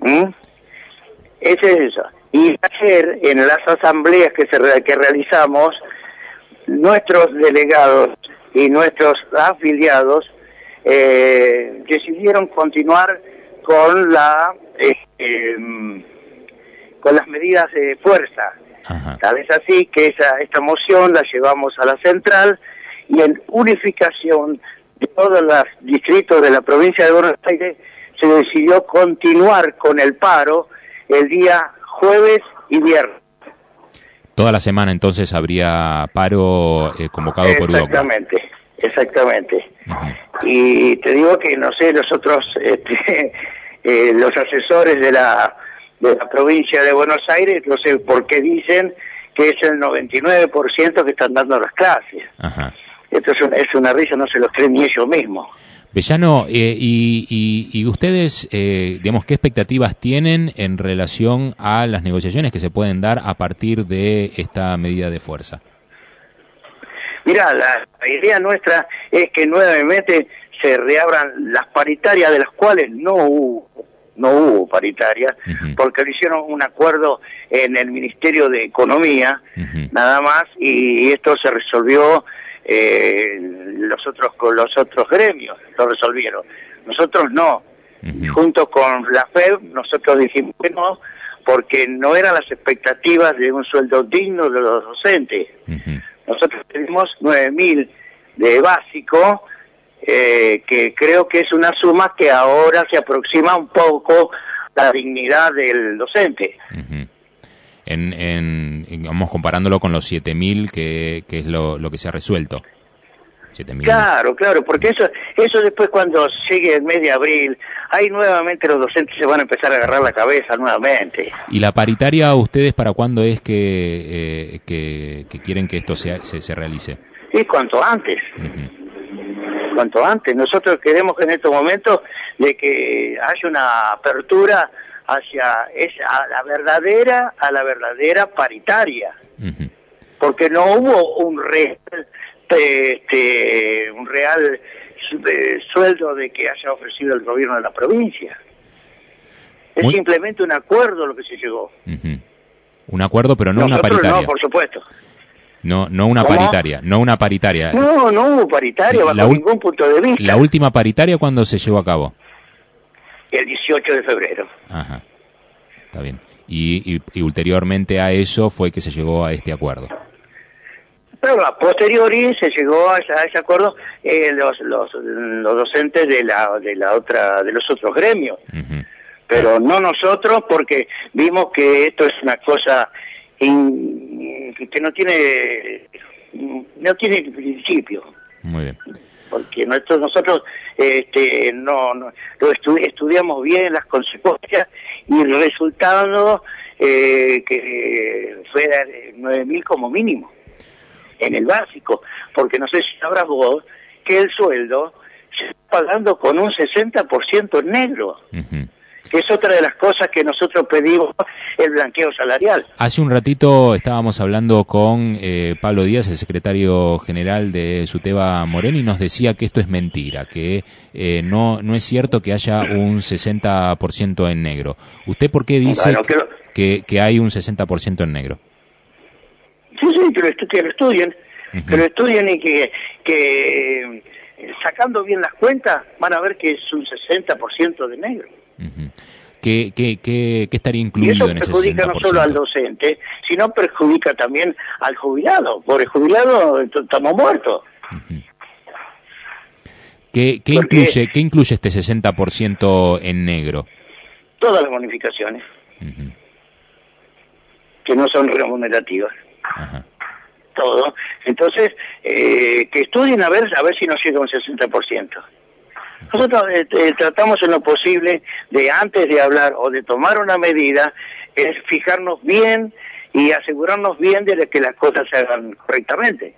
Ese es eso. Y ayer, en las asambleas que realizamos, nuestros delegados y nuestros afiliados decidieron continuar con las medidas de fuerza. Ajá. Tal es así que esta moción la llevamos a la central y en unificación de todos los distritos de la provincia de Buenos Aires se decidió continuar con el paro el día jueves y viernes. Toda la semana entonces habría paro convocado por UDOCBA. Exactamente. Uh-huh. Y te digo que no sé, los otros los asesores de la provincia de Buenos Aires, no sé por qué dicen que es el 99% que están dando las clases. Ajá. Esto es una risa, no se los creen ni ellos mismos. Bellano, y ustedes, digamos, ¿qué expectativas tienen en relación a las negociaciones que se pueden dar a partir de esta medida de fuerza? Mirá, la idea nuestra es que nuevamente se reabran las paritarias, de las cuales no hubo paritarias, porque le hicieron un acuerdo en el Ministerio de Economía, nada más, y esto se resolvió, los otros gremios lo resolvieron. Nosotros no. Junto con la FEB, nosotros dijimos que no, porque no eran las expectativas de un sueldo digno de los docentes. Nosotros tenemos 9.000 de básico, que creo que es una suma que ahora se aproxima un poco a la dignidad del docente. Vamos comparándolo con los 7.000 que es lo que se ha resuelto. 7.000. Claro, porque eso después cuando llegue el mes de abril, ahí nuevamente los docentes se van a empezar a agarrar la cabeza nuevamente. ¿Y la paritaria ustedes para cuándo es que quieren que esto se realice? Sí, cuanto antes. Cuanto antes. Nosotros queremos que en estos momentos de que haya una apertura hacia a la verdadera paritaria. Porque no hubo un real sueldo de que haya ofrecido el gobierno de la provincia. Es simplemente un acuerdo lo que se llegó. Un acuerdo, pero no una paritaria. No, por supuesto. No una paritaria, no una paritaria. No hubo paritaria bajo ningún punto de vista. ¿La última paritaria cuándo se llevó a cabo? El 18 de febrero. Ajá, está bien. Y ulteriormente a eso fue que se llegó a este acuerdo. Pero a posteriori se llegó a ese acuerdo los docentes de los otros gremios. Pero no nosotros, porque vimos que esto es una cosa que no tiene principio. Muy bien. Porque nosotros estudiamos bien las consecuencias y el resultado que fue 9.000 como mínimo en el básico, porque no sé si sabrás vos que el sueldo se está pagando con un 60% en negro. Que es otra de las cosas que nosotros pedimos, el blanqueo salarial. Hace un ratito estábamos hablando con Pablo Díaz, el secretario general de SUTEBA Moreno, y nos decía que esto es mentira, que no es cierto que haya un 60% en negro. ¿Usted por qué dice que hay un 60% en negro? Sí, que lo estudien, que lo estudien y que sacando bien las cuentas van a ver que es un 60% de negro. ¿Qué estaría incluido en ese 60%? Y eso perjudica no solo al docente, sino perjudica también al jubilado. Por el jubilado estamos muertos. ¿Qué incluye este 60% en negro? Todas las bonificaciones que no son remunerativas. Todo. Entonces, que estudien a ver si nos llega un 60%. Nosotros tratamos en lo posible de, antes de hablar o de tomar una medida, es fijarnos bien y asegurarnos bien de que las cosas se hagan correctamente.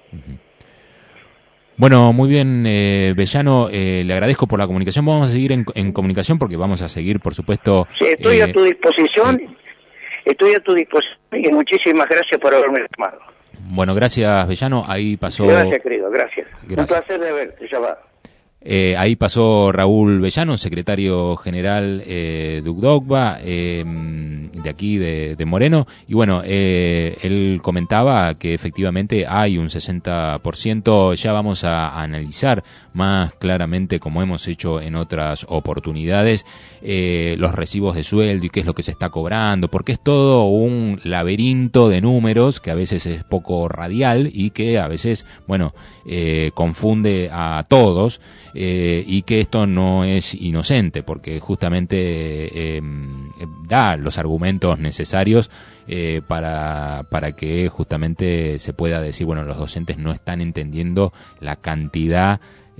Bueno, muy bien, Bellano, le agradezco por la comunicación. Vamos a seguir en comunicación porque vamos a seguir, por supuesto... Sí, estoy a tu disposición. Estoy a tu disposición y muchísimas gracias por haberme llamado. Bueno, gracias, Bellano. Ahí pasó... Gracias, querido, gracias. Un placer de verte, ya va. Ahí pasó Raúl Bellano, secretario general de UCDOCBA, de aquí de Moreno, y bueno, él comentaba que efectivamente hay un 60%, ya vamos a analizar más claramente, como hemos hecho en otras oportunidades, los recibos de sueldo y qué es lo que se está cobrando, porque es todo un laberinto de números que a veces es poco radial y que a veces, bueno, confunde a todos. Y que esto no es inocente porque justamente da los argumentos necesarios para que justamente se pueda decir, bueno, los docentes no están entendiendo la cantidad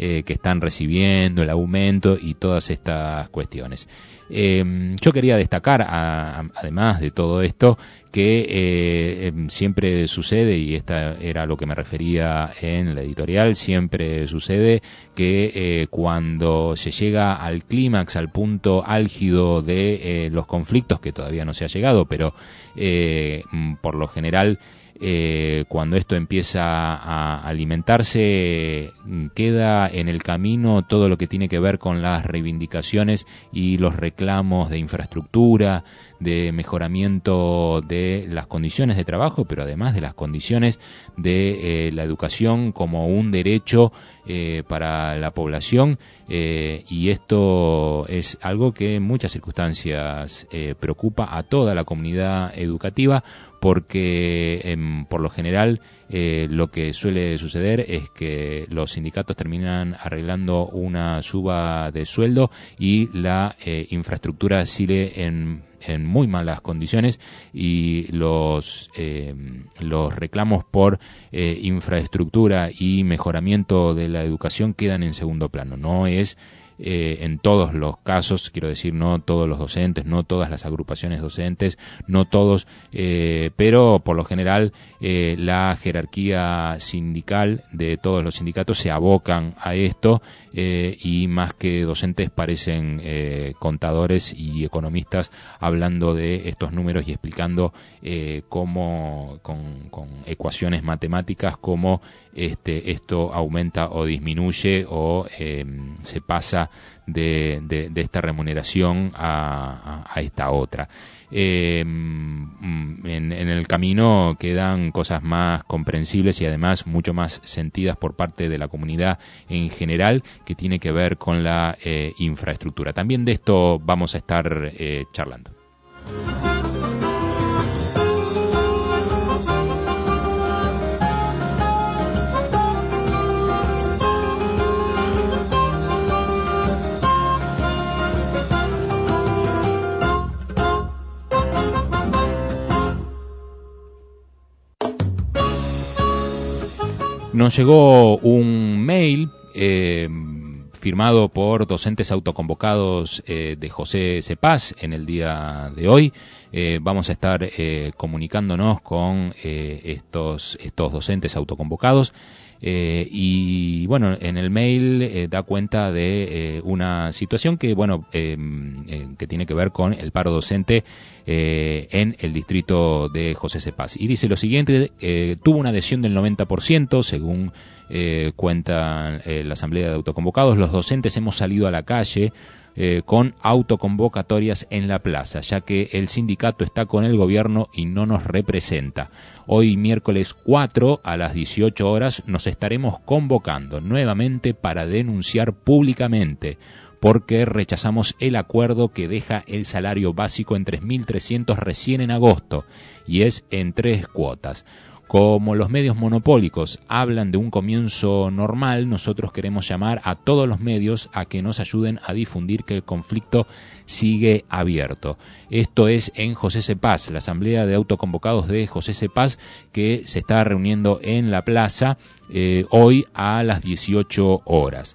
que están recibiendo, el aumento y todas estas cuestiones. Yo quería destacar, además de todo esto, que siempre sucede, y esta era lo que me refería en la editorial, siempre sucede que cuando se llega al clímax, al punto álgido de los conflictos, que todavía no se ha llegado, pero por lo general cuando esto empieza a alimentarse, queda en el camino todo lo que tiene que ver con las reivindicaciones y los reclamos de infraestructura, de mejoramiento de las condiciones de trabajo, pero además de las condiciones de la educación como un derecho para la población, y esto es algo que en muchas circunstancias preocupa a toda la comunidad educativa, porque por lo general lo que suele suceder es que los sindicatos terminan arreglando una suba de sueldo y la infraestructura sigue en muy malas condiciones, y los reclamos por infraestructura y mejoramiento de la educación quedan en segundo plano. No es en todos los casos, quiero decir, no todos los docentes, no todas las agrupaciones docentes, no todos, pero por lo general la jerarquía sindical de todos los sindicatos se abocan a esto, y más que docentes parecen contadores y economistas hablando de estos números y explicando cómo con ecuaciones matemáticas cómo esto aumenta o disminuye o se pasa de esta remuneración a esta otra. En el camino quedan cosas más comprensibles y además mucho más sentidas por parte de la comunidad en general, que tiene que ver con la infraestructura. También de esto vamos a estar charlando. Nos llegó un mail firmado por docentes autoconvocados de José Cepaz en el día de hoy. Vamos a estar comunicándonos con estos docentes autoconvocados. Y bueno, en el mail da cuenta de una situación que que tiene que ver con el paro docente en el distrito de José Cepaz. Y dice lo siguiente: tuvo una adhesión del 90%, según cuenta la Asamblea de Autoconvocados. Los docentes hemos salido a la calle con autoconvocatorias en la plaza, ya que el sindicato está con el gobierno y no nos representa. Hoy, miércoles 4 a las 18 horas, nos estaremos convocando nuevamente para denunciar públicamente, porque rechazamos el acuerdo que deja el salario básico en 3.300 recién en agosto, y es en 3 cuotas. Como los medios monopólicos hablan de un comienzo normal, nosotros queremos llamar a todos los medios a que nos ayuden a difundir que el conflicto sigue abierto. Esto es en José Cepaz, la Asamblea de Autoconvocados de José Cepaz, que se está reuniendo en la plaza hoy a las 18 horas.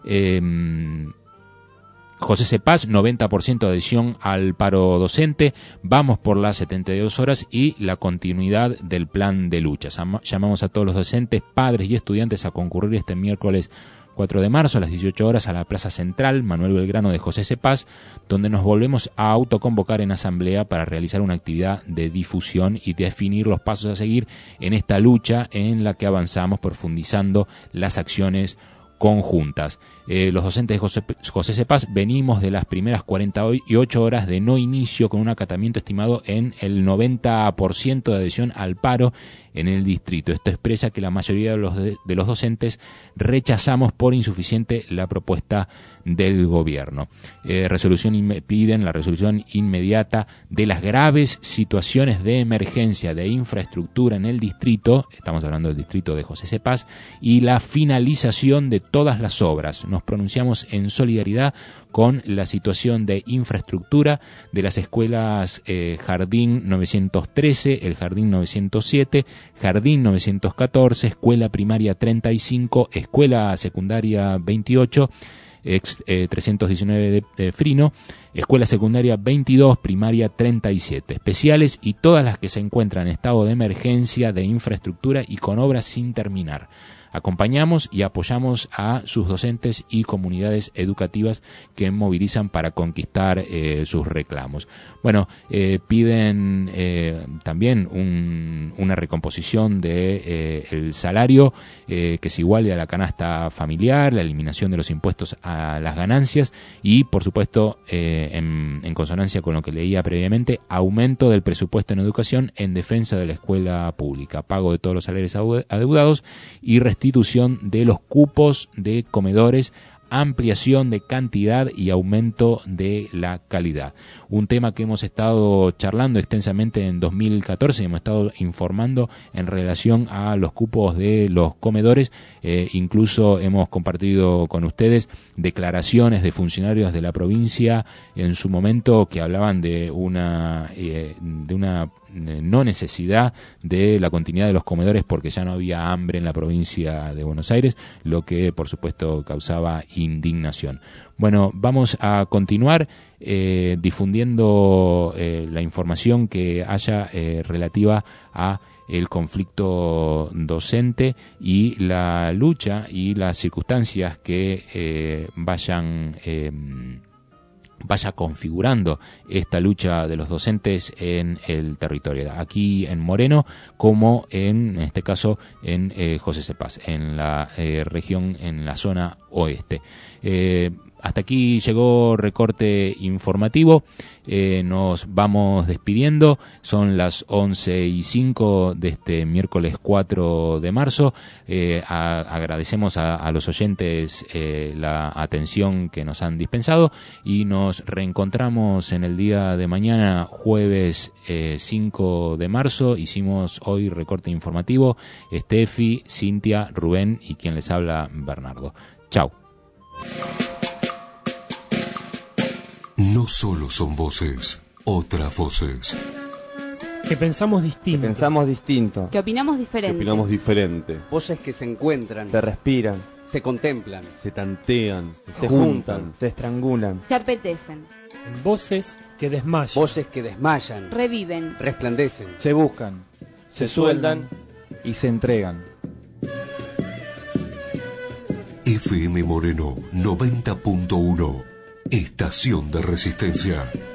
José Cepaz, 90% de adhesión al paro docente. Vamos por las 72 horas y la continuidad del plan de lucha. Llamamos a todos los docentes, padres y estudiantes a concurrir este miércoles 4 de marzo a las 18 horas a la Plaza Central Manuel Belgrano de José Cepaz, donde nos volvemos a autoconvocar en asamblea para realizar una actividad de difusión y definir los pasos a seguir en esta lucha en la que avanzamos profundizando las acciones conjuntas. Los docentes de José Cepaz venimos de las primeras 48 horas de no inicio, con un acatamiento estimado en el 90% de adhesión al paro en el distrito. Esto expresa que la mayoría de los docentes rechazamos por insuficiente la propuesta del gobierno. Piden la resolución inmediata de las graves situaciones de emergencia de infraestructura en el distrito, estamos hablando del distrito de José Cepaz, y la finalización de todas las obras. nos pronunciamos en solidaridad con la situación de infraestructura de las escuelas Jardín 913, el Jardín 907, Jardín 914, Escuela Primaria 35, Escuela Secundaria 28, 319 de Frino, Escuela Secundaria 22, Primaria 37, especiales y todas las que se encuentran en estado de emergencia de infraestructura y con obras sin terminar. Acompañamos y apoyamos a sus docentes y comunidades educativas que movilizan para conquistar sus reclamos. Bueno, piden también una recomposición de el salario que se iguale a la canasta familiar, la eliminación de los impuestos a las ganancias y, por supuesto, en consonancia con lo que leía previamente, aumento del presupuesto en educación en defensa de la escuela pública, pago de todos los salarios adeudados y restitución de los cupos de comedores, ampliación de cantidad y aumento de la calidad. Un tema que hemos estado charlando extensamente en 2014 y hemos estado informando en relación a los cupos de los comedores. Incluso hemos compartido con ustedes declaraciones de funcionarios de la provincia en su momento que hablaban de una no necesidad de la continuidad de los comedores porque ya no había hambre en la provincia de Buenos Aires, lo que por supuesto causaba indignación. Bueno, vamos a continuar difundiendo la información que haya relativa a el conflicto docente y la lucha y las circunstancias que vaya configurando esta lucha de los docentes en el territorio, aquí en Moreno, como en este caso en José Cepaz, en la región, en la zona oeste. Hasta aquí llegó recorte informativo. Nos vamos despidiendo. Son las 11:05 de este miércoles 4 de marzo. Agradecemos a los oyentes la atención que nos han dispensado y nos reencontramos en el día de mañana, jueves 5 de marzo. Hicimos hoy recorte informativo. Estefi, Cintia, Rubén y quien les habla, Bernardo. Chau. No solo son voces, otras voces. Que pensamos distinto. Que opinamos diferente. Voces que se encuentran. Se respiran. Se contemplan. Se tantean. Se juntan. Se estrangulan. Se apetecen. Voces que desmayan. Voces que desmayan. Reviven. Resplandecen. Se buscan. Se sueldan. Y se entregan. FM Moreno 90.1. Estación de Resistencia.